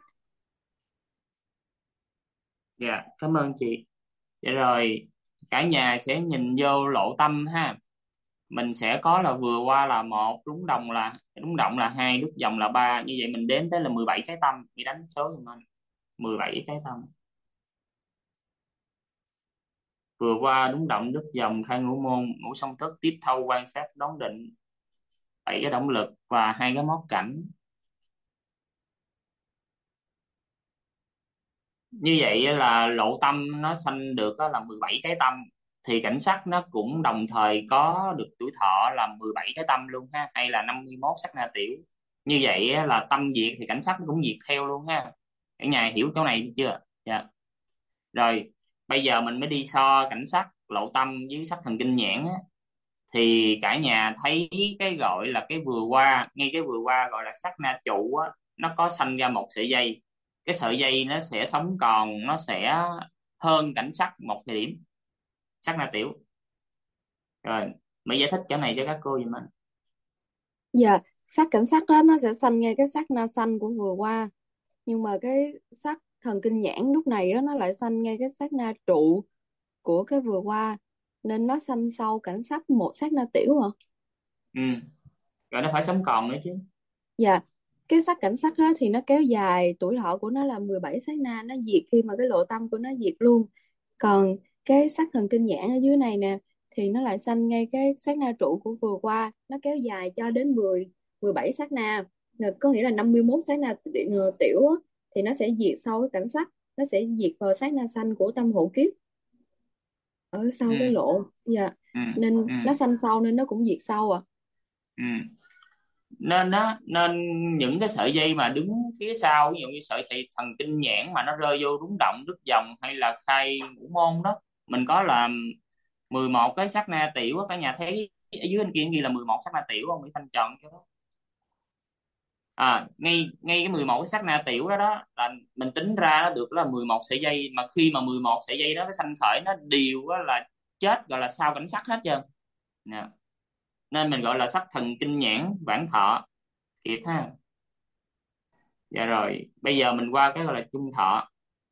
Dạ, cảm ơn chị. Dạ rồi, cả nhà sẽ nhìn vô lộ tâm ha. Mình sẽ có là vừa qua là 1, đúng động là 2, đúc vòng là 3. Như vậy mình đếm tới là 17 cái tâm. Chị đánh số giùm anh. 17 cái tâm. Vừa qua đúng động đúc vòng khai ngũ môn, ngũ song thức, tiếp thâu quan sát đón định, 7 cái động lực và 2 cái móc cảnh. Như vậy là lộ tâm nó sanh được là 17 cái tâm, thì cảnh sắc nó cũng đồng thời có được tuổi thọ là 17 cái tâm luôn ha, hay là 51 sắc na tiểu. Như vậy là tâm diệt thì cảnh sắc nó cũng diệt theo luôn ha. Cả nhà hiểu chỗ này chưa? Dạ. Rồi bây giờ mình mới đi so cảnh sắc lộ tâm với sắc thần kinh nhãn á. Thì cả nhà thấy cái gọi là cái vừa qua, ngay cái vừa qua gọi là sắc na trụ á, nó có sanh ra một sợi dây. Cái sợi dây nó sẽ sống còn, nó sẽ hơn cảnh sắc một thời điểm, sắc na tiểu. Rồi mới giải thích chỗ này cho các cô giùm anh. Dạ, sắc cảnh sắc đó nó sẽ sanh ngay cái sắc na sanh của vừa qua, nhưng mà cái sắc thần kinh nhãn lúc này á, nó lại sanh ngay cái sắc na trụ của cái vừa qua, nên nó sanh sau cảnh sắc một sát na tiểu hả? Ừ. Rồi nó phải sống còn nữa chứ. Dạ, cái sắc cảnh sắc á, thì nó kéo dài, tuổi thọ của nó là 17 sát na, nó diệt khi mà cái lộ tâm của nó diệt luôn. Còn cái sắc thần kinh nhãn ở dưới này nè, thì nó lại sanh ngay cái sát na trụ của vừa qua, nó kéo dài cho đến 17 sát na. Có nghĩa là 51 sát na tiểu á, thì nó sẽ diệt sau cái cảnh sắc, nó sẽ diệt vào sát na sanh của tâm hộ kiếp ở sau Ừ. cái lộ. Dạ, Ừ. nên Ừ. nó sanh sau nên nó cũng diệt sau à. Ừ. Nên những cái sợi dây mà đứng phía sau, ví dụ như sợi thị thần kinh nhãn mà nó rơi vô đúng động đứt dòng hay là khai ngũ môn đó, mình có là 11 cái sát na tiểu á. Cả nhà thấy ở dưới bên kia ghi là 11 sát na tiểu không? Mỹ Thanh chọn cái đó. Ngay ngay cái 11 cái sát na tiểu đó đó là mình tính ra nó được là 11 sợi dây, mà khi mà 11 sợi dây đó cái sanh khởi nó đều á là chết, gọi là sau cảnh sắc hết trơn nè. Nên mình gọi là sắc thần kinh nhãn vãng thọ, kịp ha. Dạ rồi, bây giờ mình qua cái gọi là trung thọ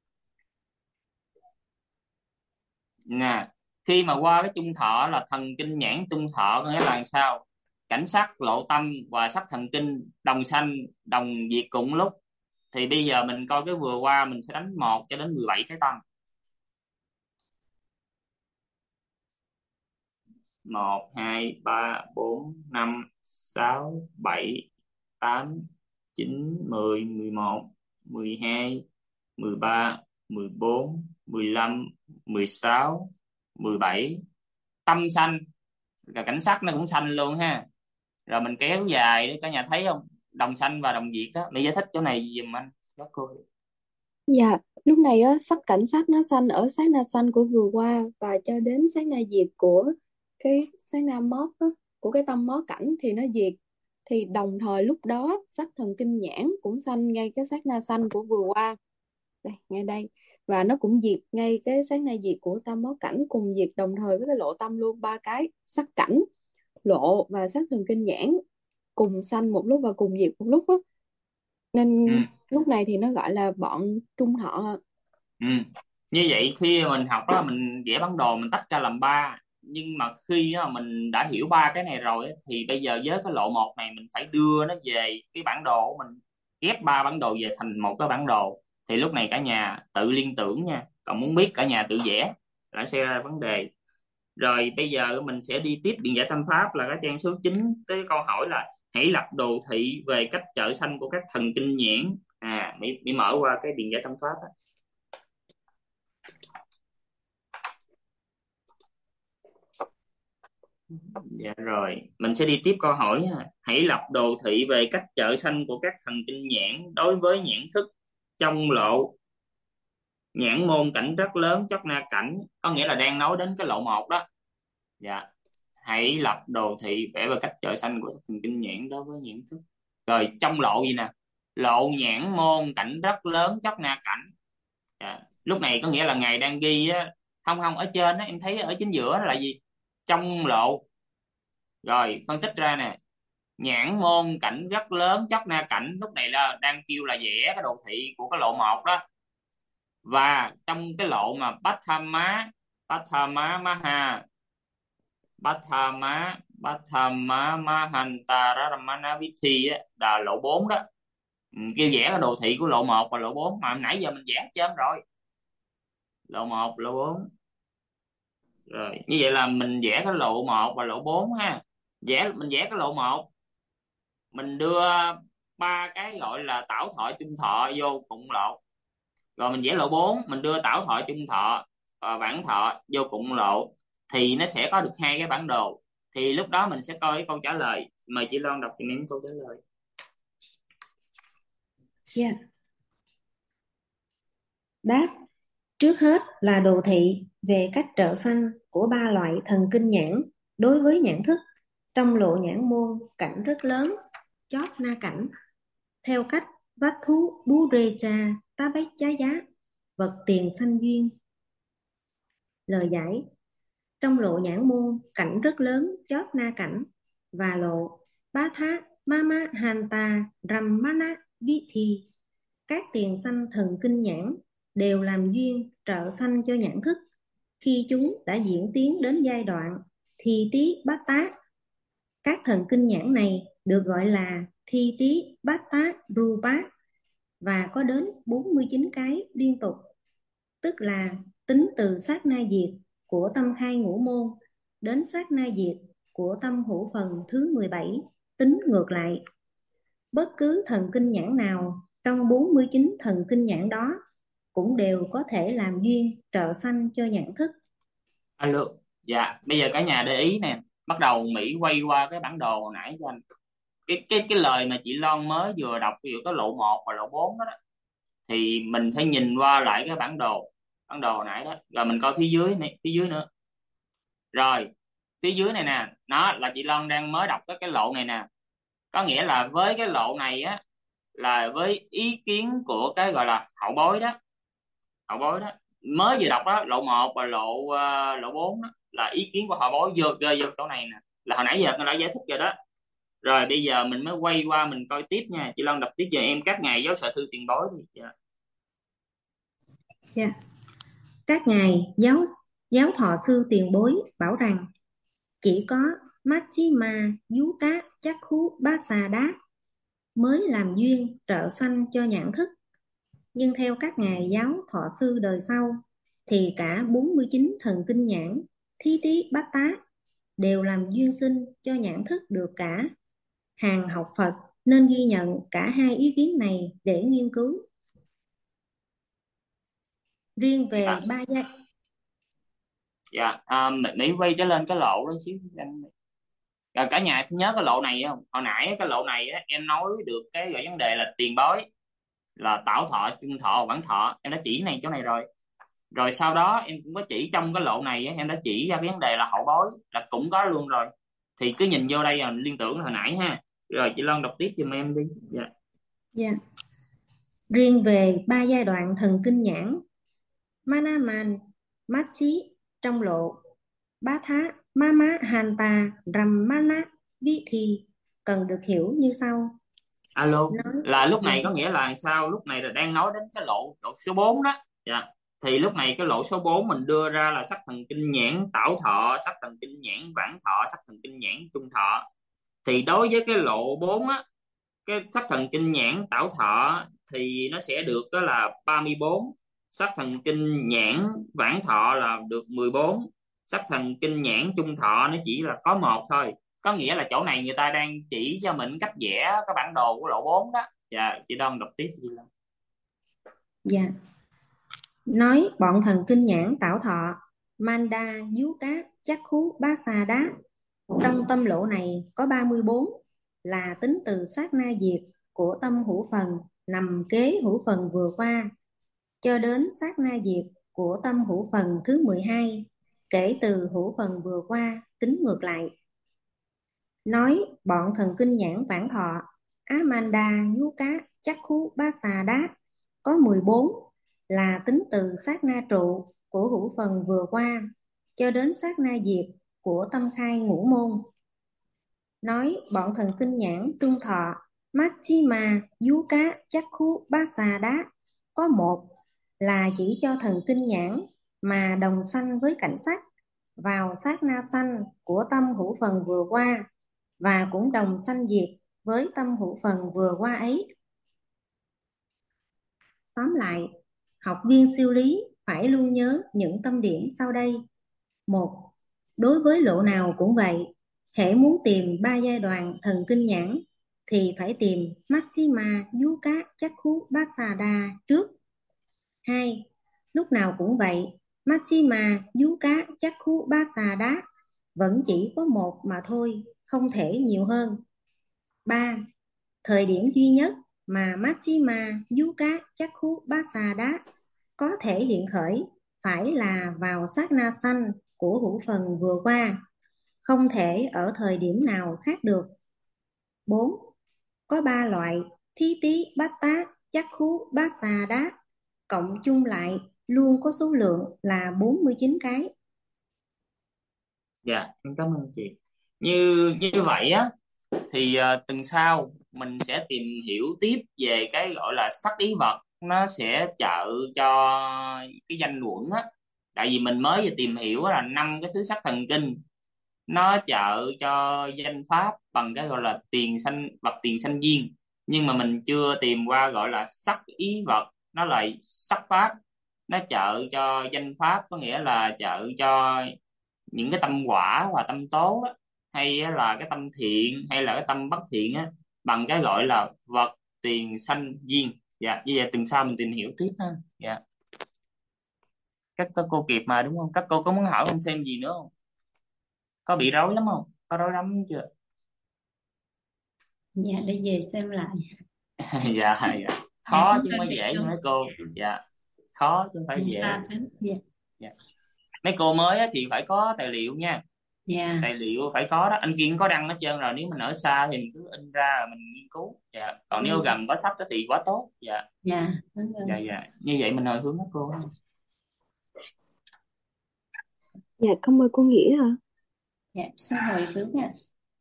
nè. Khi mà qua cái trung thọ là thần kinh nhãn trung thọ, có nghĩa là sao? Cảnh sắc, lộ tâm và sắc thần kinh đồng sanh đồng diệt cùng lúc. Thì bây giờ mình coi cái vừa qua, mình sẽ đánh 1 cho đến 17 cái tâm. 1, 2, 3, 4, 5, 6, 7, 8, 9, 10, 11, 12, 13, 14, 15, 16, 17. Tâm sanh, là cảnh sắc nó cũng sanh luôn ha. Rồi mình kéo dài để cả nhà thấy không? Đồng sanh và đồng diệt đó. Mình giải thích chỗ này giùm anh các cô. Dạ, lúc này á, sắc cảnh sắc nó sanh ở sát na sanh của vừa qua và cho đến sát na diệt của cái sát na mót á, của cái tâm mó cảnh thì nó diệt, thì đồng thời lúc đó sắc thần kinh nhãn cũng sanh ngay cái sát na sanh của vừa qua đây, ngay đây, và nó cũng diệt ngay cái sát na diệt của tâm mó cảnh, cùng diệt đồng thời với cái lộ tâm luôn. Ba cái sắc cảnh, lộ và sắc thần kinh nhãn cùng sanh một lúc và cùng diệt một lúc á, nên Ừ. lúc này thì nó gọi là bọn trung thọ. Ừ. Như vậy khi mình học đó, mình vẽ bản đồ mình tách ra làm ba, nhưng mà khi á, mình đã hiểu ba cái này rồi á, thì bây giờ với cái lộ một này mình phải đưa nó về cái bản đồ của mình, ghép ba bản đồ về thành một cái bản đồ. Thì lúc này cả nhà tự liên tưởng nha, còn muốn biết cả nhà tự vẽ là sẽ ra vấn đề. Rồi bây giờ mình sẽ đi tiếp điện giải tâm pháp là cái trang số 9, tới câu hỏi là hãy lập đồ thị về cách trợ sanh của các thần kinh nhãn. Mỹ mở qua cái điện giải tâm pháp á. Dạ rồi, mình sẽ đi tiếp câu hỏi ha. Hãy lập đồ thị về cách trợ sanh của các thần kinh nhãn đối với nhãn thức trong lộ nhãn môn cảnh rất lớn chót na cảnh, có nghĩa là đang nói đến cái lộ một đó. Dạ. Hãy lập đồ thị vẽ về cách trợ sanh của thần kinh nhãn đối với nhãn thức. Rồi trong lộ gì nè? Lộ nhãn môn cảnh rất lớn chót na cảnh. Dạ. Lúc này có nghĩa là ngài đang ghi á, không ở trên á, em thấy ở chính giữa là gì? Trong lộ. Rồi phân tích ra nè, nhãn môn cảnh rất lớn chót na cảnh, lúc này là đang kêu là vẽ cái đồ thị của cái lộ một đó. Và trong cái lộ mà Patthama Maha Patthama Mahantararamana Vithi á, là lộ 4 đó. Kêu vẽ cái đồ thị của lộ 1 và lộ 4 mà nãy giờ mình vẽ hết trơn rồi. Lộ 1, lộ 4. Rồi, như vậy là mình vẽ cái lộ 1 và lộ 4 ha. Mình vẽ cái lộ 1, mình đưa ba cái gọi là tảo thọ chung thọ vô cùng lộ. Rồi mình vẽ lộ 4, mình đưa tảo thọ chung thọ và bản thọ vô cùng lộ, thì nó sẽ có được hai cái bản đồ. Thì lúc đó mình sẽ coi cái câu trả lời. Mời chị Loan đọc cho em câu trả lời. Yeah. Đáp: trước hết là đồ thị về cách trợ sanh của ba loại thần kinh nhãn đối với nhãn thức trong lộ nhãn môn cảnh rất lớn chót na cảnh, theo cách vách thú bú rê cha tá bách chá giá, vật tiền sanh duyên. Lời giải: trong lộ nhãn môn cảnh rất lớn chót na cảnh và lộ bá thá mama hanta rammana vithi, các tiền sanh thần kinh nhãn đều làm duyên trợ sanh cho nhãn thức khi chúng đã diễn tiến đến giai đoạn thi tí bát tá. Các thần kinh nhãn này được gọi là thi tí bát tá rupa và có đến 49 cái liên tục, tức là tính từ sát na diệt của tâm khai ngũ môn đến sát na diệt của tâm hữu phần thứ 17, tính ngược lại. Bất cứ thần kinh nhãn nào trong 49 thần kinh nhãn đó cũng đều có thể làm duyên trợ sanh cho nhãn thức. Alo. Dạ, bây giờ cả nhà để ý nè, bắt đầu Mỹ quay qua cái bản đồ hồi nãy cho anh. Cái lời mà chị Loan mới vừa đọc, ví dụ có lộ 1 và lộ 4 đó, thì mình phải nhìn qua lại cái bản đồ hồi nãy đó, rồi mình coi phía dưới này, phía dưới nữa. Rồi phía dưới này nè, nó là chị Loan đang mới đọc cái lộ này nè, có nghĩa là với cái lộ này á, là với ý kiến của cái gọi là hậu bối đó, mới vừa đọc đó, lộ 1 và lộ 4 đó, là ý kiến của hậu bối rơi vô chỗ này nè, là hồi nãy giờ nó đã giải thích rồi đó. Rồi bây giờ mình mới quay qua mình coi tiếp nha, chị Loan đọc tiếp cho em các ngài giáo sở thư tiền bối đi. Yeah. Các ngài giáo thọ sư tiền bối bảo rằng chỉ có Majjhima Yuta Chakku Basada mới làm duyên trợ sanh cho nhãn thức, nhưng theo các ngài giáo thọ sư đời sau thì cả 49 thần kinh nhãn thí tí bát tá đều làm duyên sinh cho nhãn thức được cả. Hàng học Phật nên ghi nhận cả hai ý kiến này để nghiên cứu. Riêng về ba giai. Dạ, Mỹ quay trở lên cái lộ đó xíu. Rồi cả nhà nhớ cái lộ này không? Hồi nãy cái lộ này á, em nói được cái vấn đề là tiền bối, là tảo thọ, chung thọ, vãng thọ, em đã chỉ này chỗ này rồi. Rồi sau đó em cũng có chỉ trong cái lộ này á, em đã chỉ ra cái vấn đề là hậu bối, là cũng có luôn rồi. Thì cứ nhìn vô đây là liên tưởng hồi nãy ha. Rồi chị Loan đọc tiếp giùm em đi. Dạ. Dạ. Riêng về 3 giai đoạn thần kinh nhãn Manaman, Machi trong lộ, Bá Thá, Mama Hanta, Ramana Vi thì cần được hiểu như sau. Alo, Nói là lúc dạ, này có nghĩa là sao? Lúc này là đang nói đến cái lộ số 4 đó. Dạ. Thì lúc này cái lộ số 4 mình đưa ra là sắc thần kinh nhãn tảo thọ, sắc thần kinh nhãn vãng thọ, sắc thần kinh nhãn trung thọ. Thì đối với cái lộ 4 á, cái sắc thần kinh nhãn tảo thọ thì nó sẽ được đó là 34, sắc thần kinh nhãn vãng thọ là được 14, sắc thần kinh nhãn trung thọ nó chỉ là có một thôi. Có nghĩa là chỗ này người ta đang chỉ cho mình cách vẽ cái bản đồ của lộ 4 đó. Dạ, chị Đoan đọc tiếp đi. dạ. Nói bọn thần kinh nhãn tảo thọ Manda, Dú Cá, Chắc Khú, Bá Xà Đá trong tâm lộ này có 34, là tính từ sát na diệt của tâm hữu phần nằm kế hữu phần vừa qua cho đến sát na diệt của tâm hữu phần thứ 12 kể từ hữu phần vừa qua tính ngược lại. Nói bọn thần kinh nhãn vãng thọ Amanda, Dú Cá, Chắc Khú, Bá Xà Đá có 14, là tính từ sát na trụ của hữu phần vừa qua cho đến sát na diệt của tâm khai ngũ môn. Nói bọn thần kinh nhãn trung thọ Machima, Dú Cá, Chắc Khú, Bá Xà Đá có một, là chỉ cho thần kinh nhãn mà đồng sanh với cảnh sắc vào sát na sanh của tâm hữu phần vừa qua và cũng đồng sanh diệt với tâm hữu phần vừa qua ấy. Tóm lại, học viên siêu lý phải luôn nhớ những tâm điểm sau đây. 1. Đối với lộ nào cũng vậy, hễ muốn tìm 3 giai đoạn thần kinh nhãn thì phải tìm Machima, Dú Cá, Chắc Khú, Bá Xà Đà trước. 2. Lúc nào cũng vậy, Machima, Dú Cá, Chắc Khú, Bá Xà Đá vẫn chỉ có một mà thôi, không thể nhiều hơn. 3. Thời điểm duy nhất mà Machima, Dú Cá, Chắc Khú, Bá Xà Đá có thể hiện khởi phải là vào sát na sanh của hữu phần vừa qua, không thể ở thời điểm nào khác được. 4. Có 3 loại Thí Tí, Bát Tá, Chắc Khú, Bá Xà Đá cộng chung lại luôn có số lượng là 49 cái. Dạ, em cảm ơn chị. Như vậy á thì tuần sau mình sẽ tìm hiểu tiếp về cái gọi là sắc ý vật, nó sẽ trợ cho cái danh luận á. Tại vì mình mới vừa tìm hiểu là 5 cái thứ sắc thần kinh, nó trợ cho danh pháp bằng cái gọi là tiền sanh vật, tiền sanh duyên, nhưng mà mình chưa tìm qua gọi là sắc ý vật, nó là sắc pháp, nó trợ cho danh pháp, có nghĩa là trợ cho những cái tâm quả và tâm tố á, hay là cái tâm thiện hay là cái tâm bất thiện á, bằng cái gọi là vật tiền sanh duyên. Dạ, như vậy tuần sau mình tìm hiểu tiếp ha. Dạ, các cô kịp mà đúng không? Các cô có muốn hỏi không, thêm gì nữa không? Có bị rối lắm không? Có rối lắm chưa? Dạ, để về xem lại. Dạ, dạ. Khó chứ mới dễ như mấy cô. Dạ, khó chứ không phải dễ. Xa xem. Dạ. Dạ. Mấy cô mới á thì phải có tài liệu nha. Dạ. Tài liệu phải có đó, anh Kiên có đăng hết trơn rồi, nếu mình ở xa thì mình cứ in ra rồi mình nghiên cứu. Dạ, còn nếu gần có sách đó thì quá tốt. Dạ. Dạ, đúng rồi. Dạ, dạ, như vậy mình hồi hướng các cô. Dạ, cảm ơn cô Nghĩa hả? Dạ, xin hồi hướng ạ.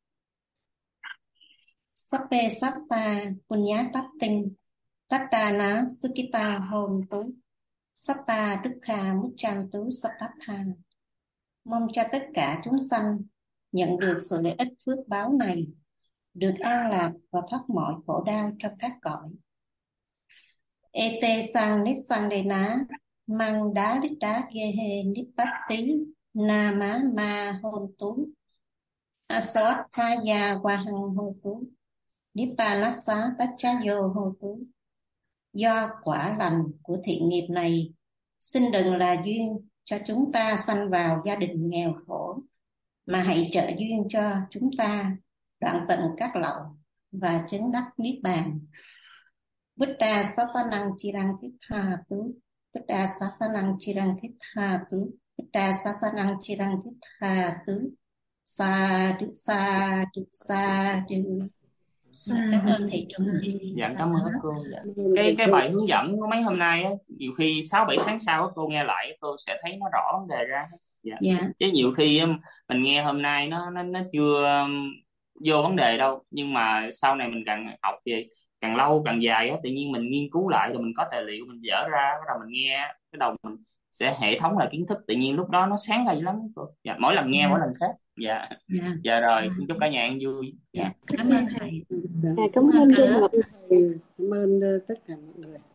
Sappe satta punyatapting tattana sukita hontu satta dukkha muchantu sappatha. Mong cho tất cả chúng sanh nhận được sự lợi ích phước báo này, được an lạc và thoát mọi khổ đau trong các cõi. Ete sang nissandena mang đá đít đá gehe nippati nama ma hontu asawatthaya wahang hontu nippanassa pachayo hontu. Do quả lành của thiện nghiệp này, xin đừng là duyên cho chúng ta sanh vào gia đình nghèo khổ, mà hãy trợ duyên cho chúng ta đoạn tận các lậu và chứng đắc niết bàn. Buddha sasanang chirang titha tu, Buddha sasanang chirang titha tu, Buddha sasanang chirang titha tu. Sa đu sa đu sa đu. Cảm ơn thầy Trung. Dạ cảm ơn các cô. Dạ. Ơn thầy Cái Trung. bài hướng dẫn của mấy hôm nay á, nhiều khi 6-7 tháng sau các cô nghe lại, cô sẽ thấy nó rõ vấn đề ra. Dạ. Dạ. Chứ nhiều khi mình nghe hôm nay nó chưa vô vấn đề đâu, nhưng mà sau này mình càng học thì càng lâu càng dài á, tự nhiên mình nghiên cứu lại rồi mình có tài liệu mình dở ra, bắt đầu mình nghe cái đầu mình sẽ hệ thống lại kiến thức, tự nhiên lúc đó nó sáng ra dữ lắm cô. Dạ. Mỗi lần nghe Dạ. mỗi lần khác. Dạ. Dạ. Dạ rồi, chúc cả nhà ăn vui. Dạ. Cảm ơn thầy. Cảm ơn Trung. Cảm ơn tất cả mọi người.